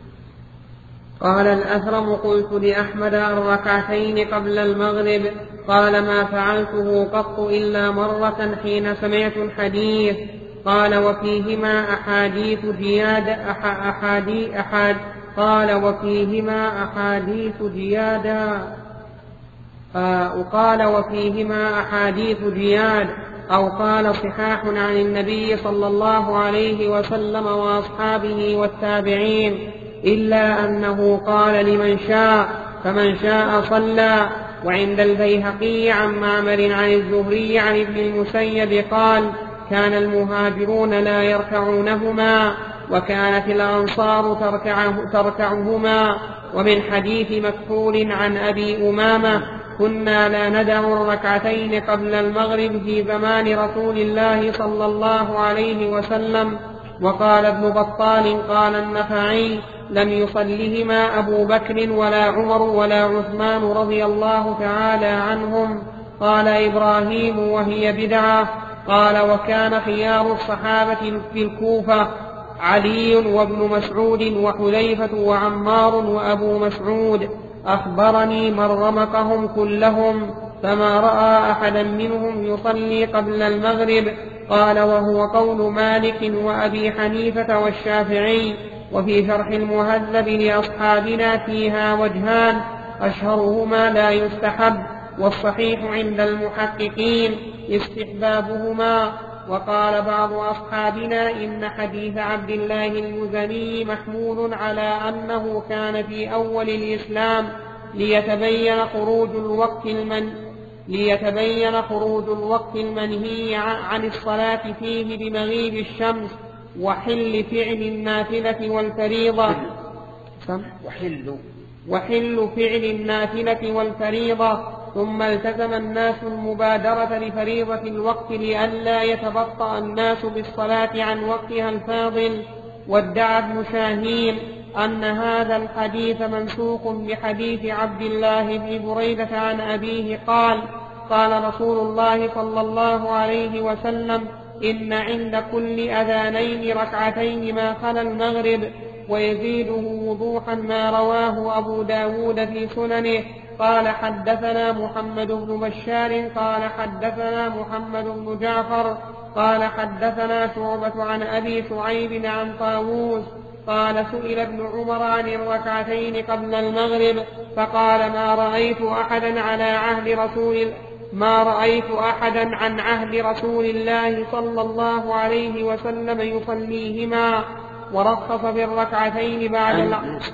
قال الأثرم قلت لأحمد الركعتين قبل المغرب، قال ما فعلته قط إلا مرة حين سمعت الحديث. قال وفيهما أحاديث جياد أح أحادي أحاد قال وفيهما أحاديث جيادا آه وقال وفيهما أحاديث جياد أو قال صحاح عن النبي صلى الله عليه وسلم وأصحابه والتابعين، إلا أنه قال لمن شاء، فمن شاء صلى. وعند البيهقي عن معمر عن الزهري عن ابن المسيب قال كان المهاجرون لا يركعونهما وكانت الأنصار تركعه تركعهما. ومن حديث مكحول عن أبي أمامة كنا لا ندع الركعتين قبل المغرب في زمان رسول الله صلى الله عليه وسلم. وقال ابن بطال قال النخعي لم يصلهما أبو بكر ولا عمر ولا عثمان رضي الله تعالى عنهم. قال إبراهيم وهي بدعة. قال وكان خيار الصحابة في الكوفة علي وابن مسعود وحذيفة وعمار وأبو مسعود. أخبرني من رمقهم كلهم فما رأى أحدا منهم يصلي قبل المغرب. قال وهو قول مالك وأبي حنيفة والشافعي. وفي شرح المهذب لأصحابنا فيها وجهان، أشهرهما لا يستحب، والصحيح عند المحققين استحبابهما. وقال بعض أصحابنا إن حديث عبد الله المزني محمول على أنه كان في أول الإسلام ليتبين خروج الوقت المن ليتبين خروج الوقت المنهي عن الصلاة فيه بمغيب الشمس وحل فعل النافلة والفريضة وحل وحل فعل النافلة والفريضة. ثم التزم الناس المبادرة لفريضة الوقت لئلا يتبطأ الناس بالصلاة عن وقتها الفاضل. وادعى ابن شاهين أن هذا الحديث منسوخ بحديث عبد الله بن بريدة عن أبيه قال قال رسول الله صلى الله عليه وسلم إن عند كل أذانين ركعتين ما خلا المغرب. ويزيده وضوحا ما رواه أبو داود في سننه. قال حدثنا محمد بن بشار قال حدثنا محمد بن جعفر قال حدثنا شعبة عن أبي شعيب عن طاووس قال سئل ابن عمر عن الركعتين قبل المغرب فقال ما رأيت أحدا على عهد رسول ما رأيت أحدا عن عهد رسول الله صلى الله عليه وسلم يصليهما. ورخص في الركعتين بعد العصر.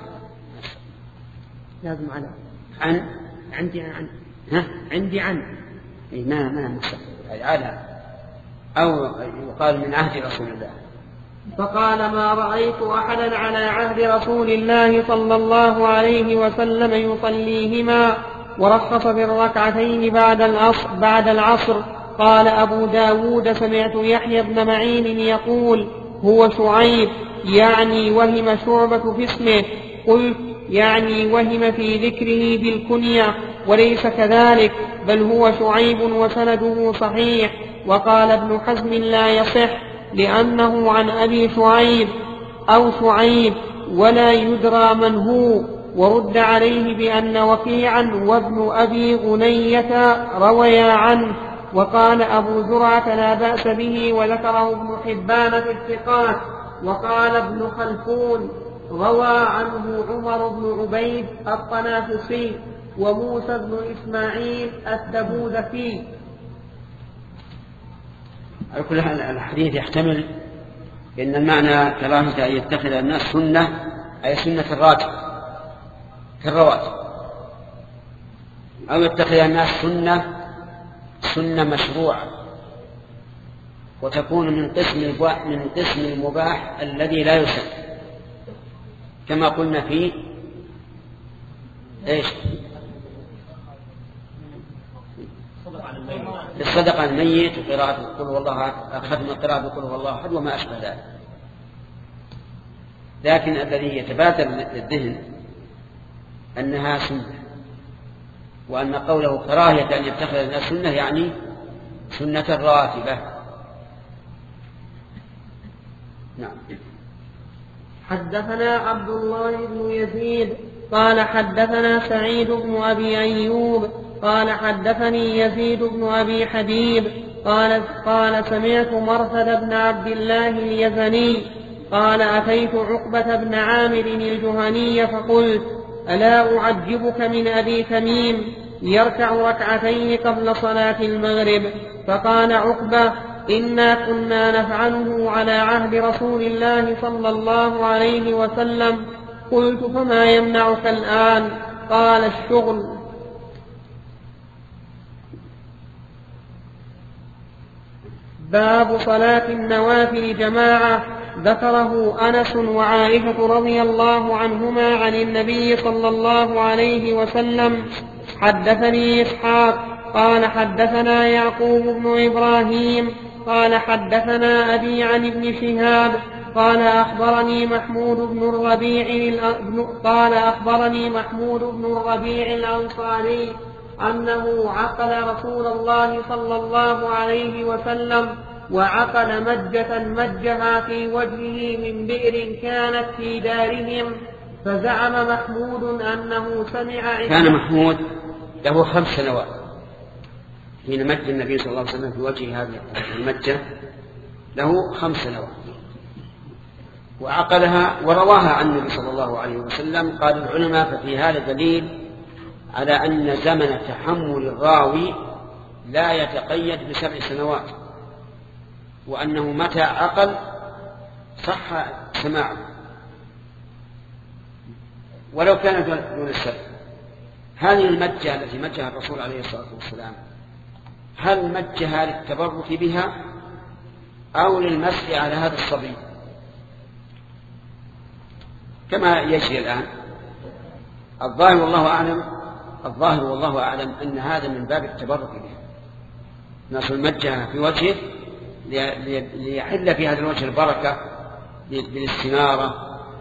لازم على عن عندي عن ها عندي عن إيه ما ما على أو يقال من عهد رسول الله. فقال ما رأيت أحدا على عهد رسول الله صلى الله عليه وسلم يصليهما. ورخص في الركعتين بعد العصر, بعد العصر. قال أبو داود سمعت يحيى بن معين يقول هو شعيب يعني وهم شعبة في اسمه. قلت يعني وهم في ذكره بالكنية وليس كذلك بل هو شعيب وسنده صحيح. وقال ابن حزم لا يصح لأنه عن أبي شعيب أو شعيب ولا يدرى من هو. ورد عليه بأن وكيعا وابن أبي غنية رويا عنه. وقال أبو زرعة لا بأس به وذكره ابن حبان في الثقات. وقال ابن خلفون روى عنه عمر بن عبيد الطنافسي وموسى بن إسماعيل التبوذكي. على كل حال الحديث يحتمل إن المعنى كراهة أن يتخذ الناس سنة أي سنة الراتب كالرواتب، أو يتخذ الناس سنة سنة مشروعة وتكون من قسم من قسم المباح الذي لا يسن، كما قلنا في ايش الصدقة عن الميت وقراءة قل هو الله ختم القراءة بقل هو الله أحد وما أشبه ذلك. لكن الذي يتبادر للذهن أنها سنة، وأن قوله كراهية أن يتخذ الناس سنة يعني سنة راتبة. نعم. حدثنا عبد الله بن يزيد قال حدثنا سعيد بن أبي أيوب قال حدثني يزيد بن أبي حبيب قال, قال سمعت مرثد بن عبد الله اليزني قال أتيت عقبة بن عامر الجهني فقلت ألا أعجبك من أبي تميم يركع ركعتين قبل صلاة المغرب؟ فقال عقبة إنا كنا نفعله على عهد رسول الله صلى الله عليه وسلم. قلت فما يمنعك الآن؟ قال الشغل. باب صلاة النوافل جماعة. ذكره أنس وعائشة رضي الله عنهما عن النبي صلى الله عليه وسلم. حدثني إسحاق قال حدثنا يعقوب بن إبراهيم قال حدثنا أبي عن ابن شهاب قال أخبرني محمود بن الربيع قال أخبرني محمود بن الربيع الأنصاري أنه عقل رسول الله صلى الله عليه وسلم وعقل مجة مجها في وجهه من بئر كانت في دارهم، فزعم محمود أنه سمع. كان محمود له خمس سنوات حين مج النبي صلى الله عليه وسلم في وجه هذه المجة، له خمس سنوات وعقلها ورواها عن النبي صلى الله عليه وسلم. قال العلماء ففي هذا دليل على أن زمن تحمل الراوي لا يتقيد بسبع سنوات، وأنه متى عقل صح سماعه ولو كان دون السبع. هذه المجة التي مجها الرسول عليه الصلاة والسلام هل مجها للتبرك بها أو للمسح على هذا الصبي كما يجري الآن؟ الظاهر والله أعلم الظاهر والله أعلم أن هذا من باب التبرك بها، ناس المجها في وجهه ليحل في هذا الوجه البركة بالاستنارة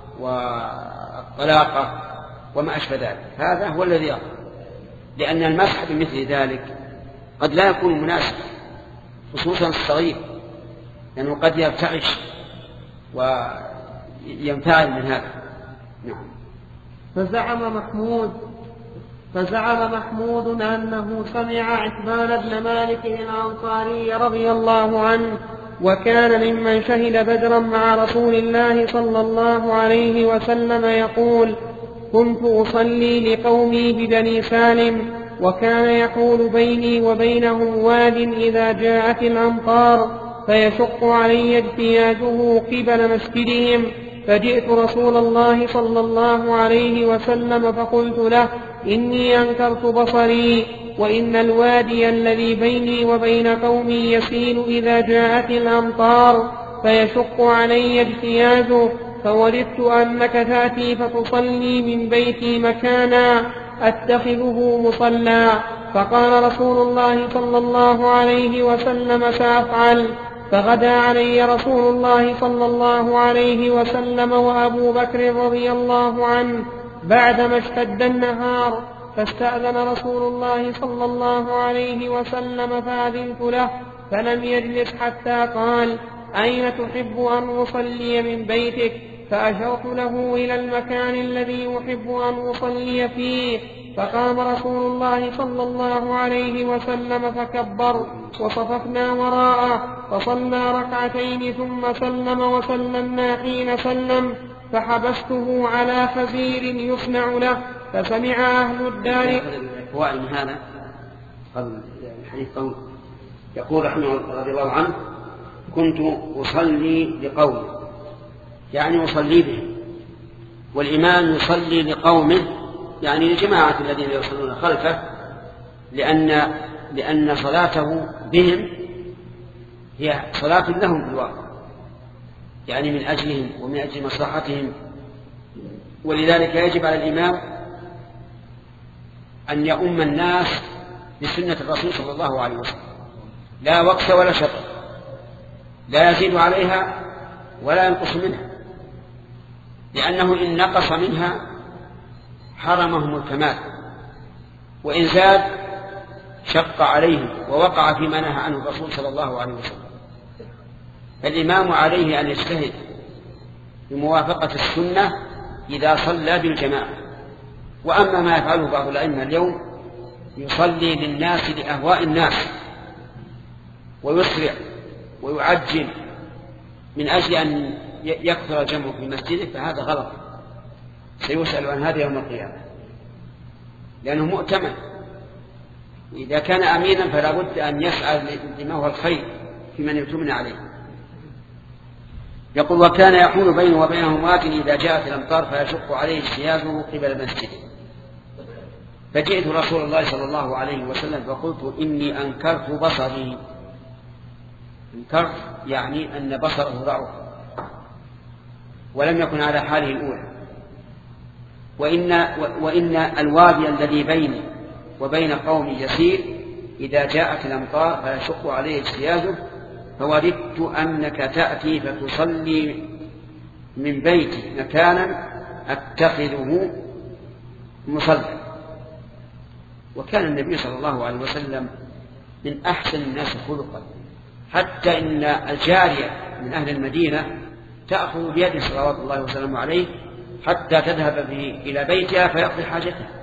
والطلاقة وما أشبه ذلك. هذا هو الذي يقع، لأن المسح بمثل ذلك قد لا يكون مناسب خصوصا الصغير، لأنه قد يرتعش وينفعل من هذا. نعم. فزعم محمود فزعم محمود أنه سمع عتبان بن مالك الأنصاري رضي الله عنه وكان ممن شهد بدرا مع رسول الله صلى الله عليه وسلم يقول كنت أصلي لقومي ببني سالم وكان يحول بيني وبينهم واد إذا جاءت الأمطار فيشق علي اجتيازه قبل مسجدهم، فجئت رسول الله صلى الله عليه وسلم فقلت له إني أنكرت بصري وإن الوادي الذي بيني وبين قومي يسيل إذا جاءت الأمطار فيشق علي اجتيازه، فوددت أنك تأتي فتصلي من بيتي مكانا أتخذه مصلى. فقال رسول الله صلى الله عليه وسلم سأفعل. فغدا علي رسول الله صلى الله عليه وسلم وأبو بكر رضي الله عنه بعدما اشتد النهار، فاستأذن رسول الله صلى الله عليه وسلم فأذنت له فلم يجلس حتى قال أين تحب أن أصلي من بيتك؟ فأشرت له إلى المكان الذي أحب أن أصلي فيه، فقام رسول الله صلى الله عليه وسلم فكبر وصففنا وراءه فصلى ركعتين ثم سلم وسلمنا حين سلم، فحبسته على خزير يصنع له فسمع أهل الدار. فوائد من هذا قبل الحديث يقول رحمه الله رضي الله عنه كنت أصلي لقومي يعني يصلي بهم، والإمام يصلي لقومه يعني لجماعة الذين يصلون خلفه، لأن لأن صلاته بهم هي صلاة لهم في الواقع، يعني من أجلهم ومن أجل مصلحتهم. ولذلك يجب على الإمام أن يؤم الناس بسنة الرسول صلى الله عليه وسلم، لا وقت ولا شطر، لا يزيد عليها ولا ينقص منها، لأنه إن نقص منها حرمهم الكمال، وإن زاد شق عليهم ووقع فيما نهى عنه الرسول صلى الله عليه وسلم. فالإمام عليه أن يجتهد بموافقة السنة إذا صلى بالجماعة. وأما ما يفعله بعض الأئمة اليوم يصلي للناس لأهواء الناس ويسرع ويعجل من أجل أن يكثر الجمع في مسجده، فهذا غلط، سيسأل عن هذا يوم القيامة، لأنه مؤتمن. إذا كان أمينا فلا بد أن يسعى لما هو الخير في من يؤتمن عليه. يقول: وكان يحول بينه وبينهم واد إذا جاءت الأمطار فيشق عليه اجتيازه قبل المسجد. فجئت رسول الله صلى الله عليه وسلم فقلت: إني أنكرت بصري. انكرت يعني أن بصره ضعف ولم يكن على حاله الأولى، وإن, وإن الوادي الذي بيني وبين قومي يسير إذا جاءت الأمطار فيشق عليه اجتيازه، فوددت أنك تأتي فتصلي من بيتي مكانا أتخذه مصلى. وكان النبي صلى الله عليه وسلم من أحسن الناس خلقا، حتى إن الجارية من أهل المدينة تأخذ بيده صلوات الله وسلامه عليه حتى تذهب به إلى بيتها فيقضي حاجته.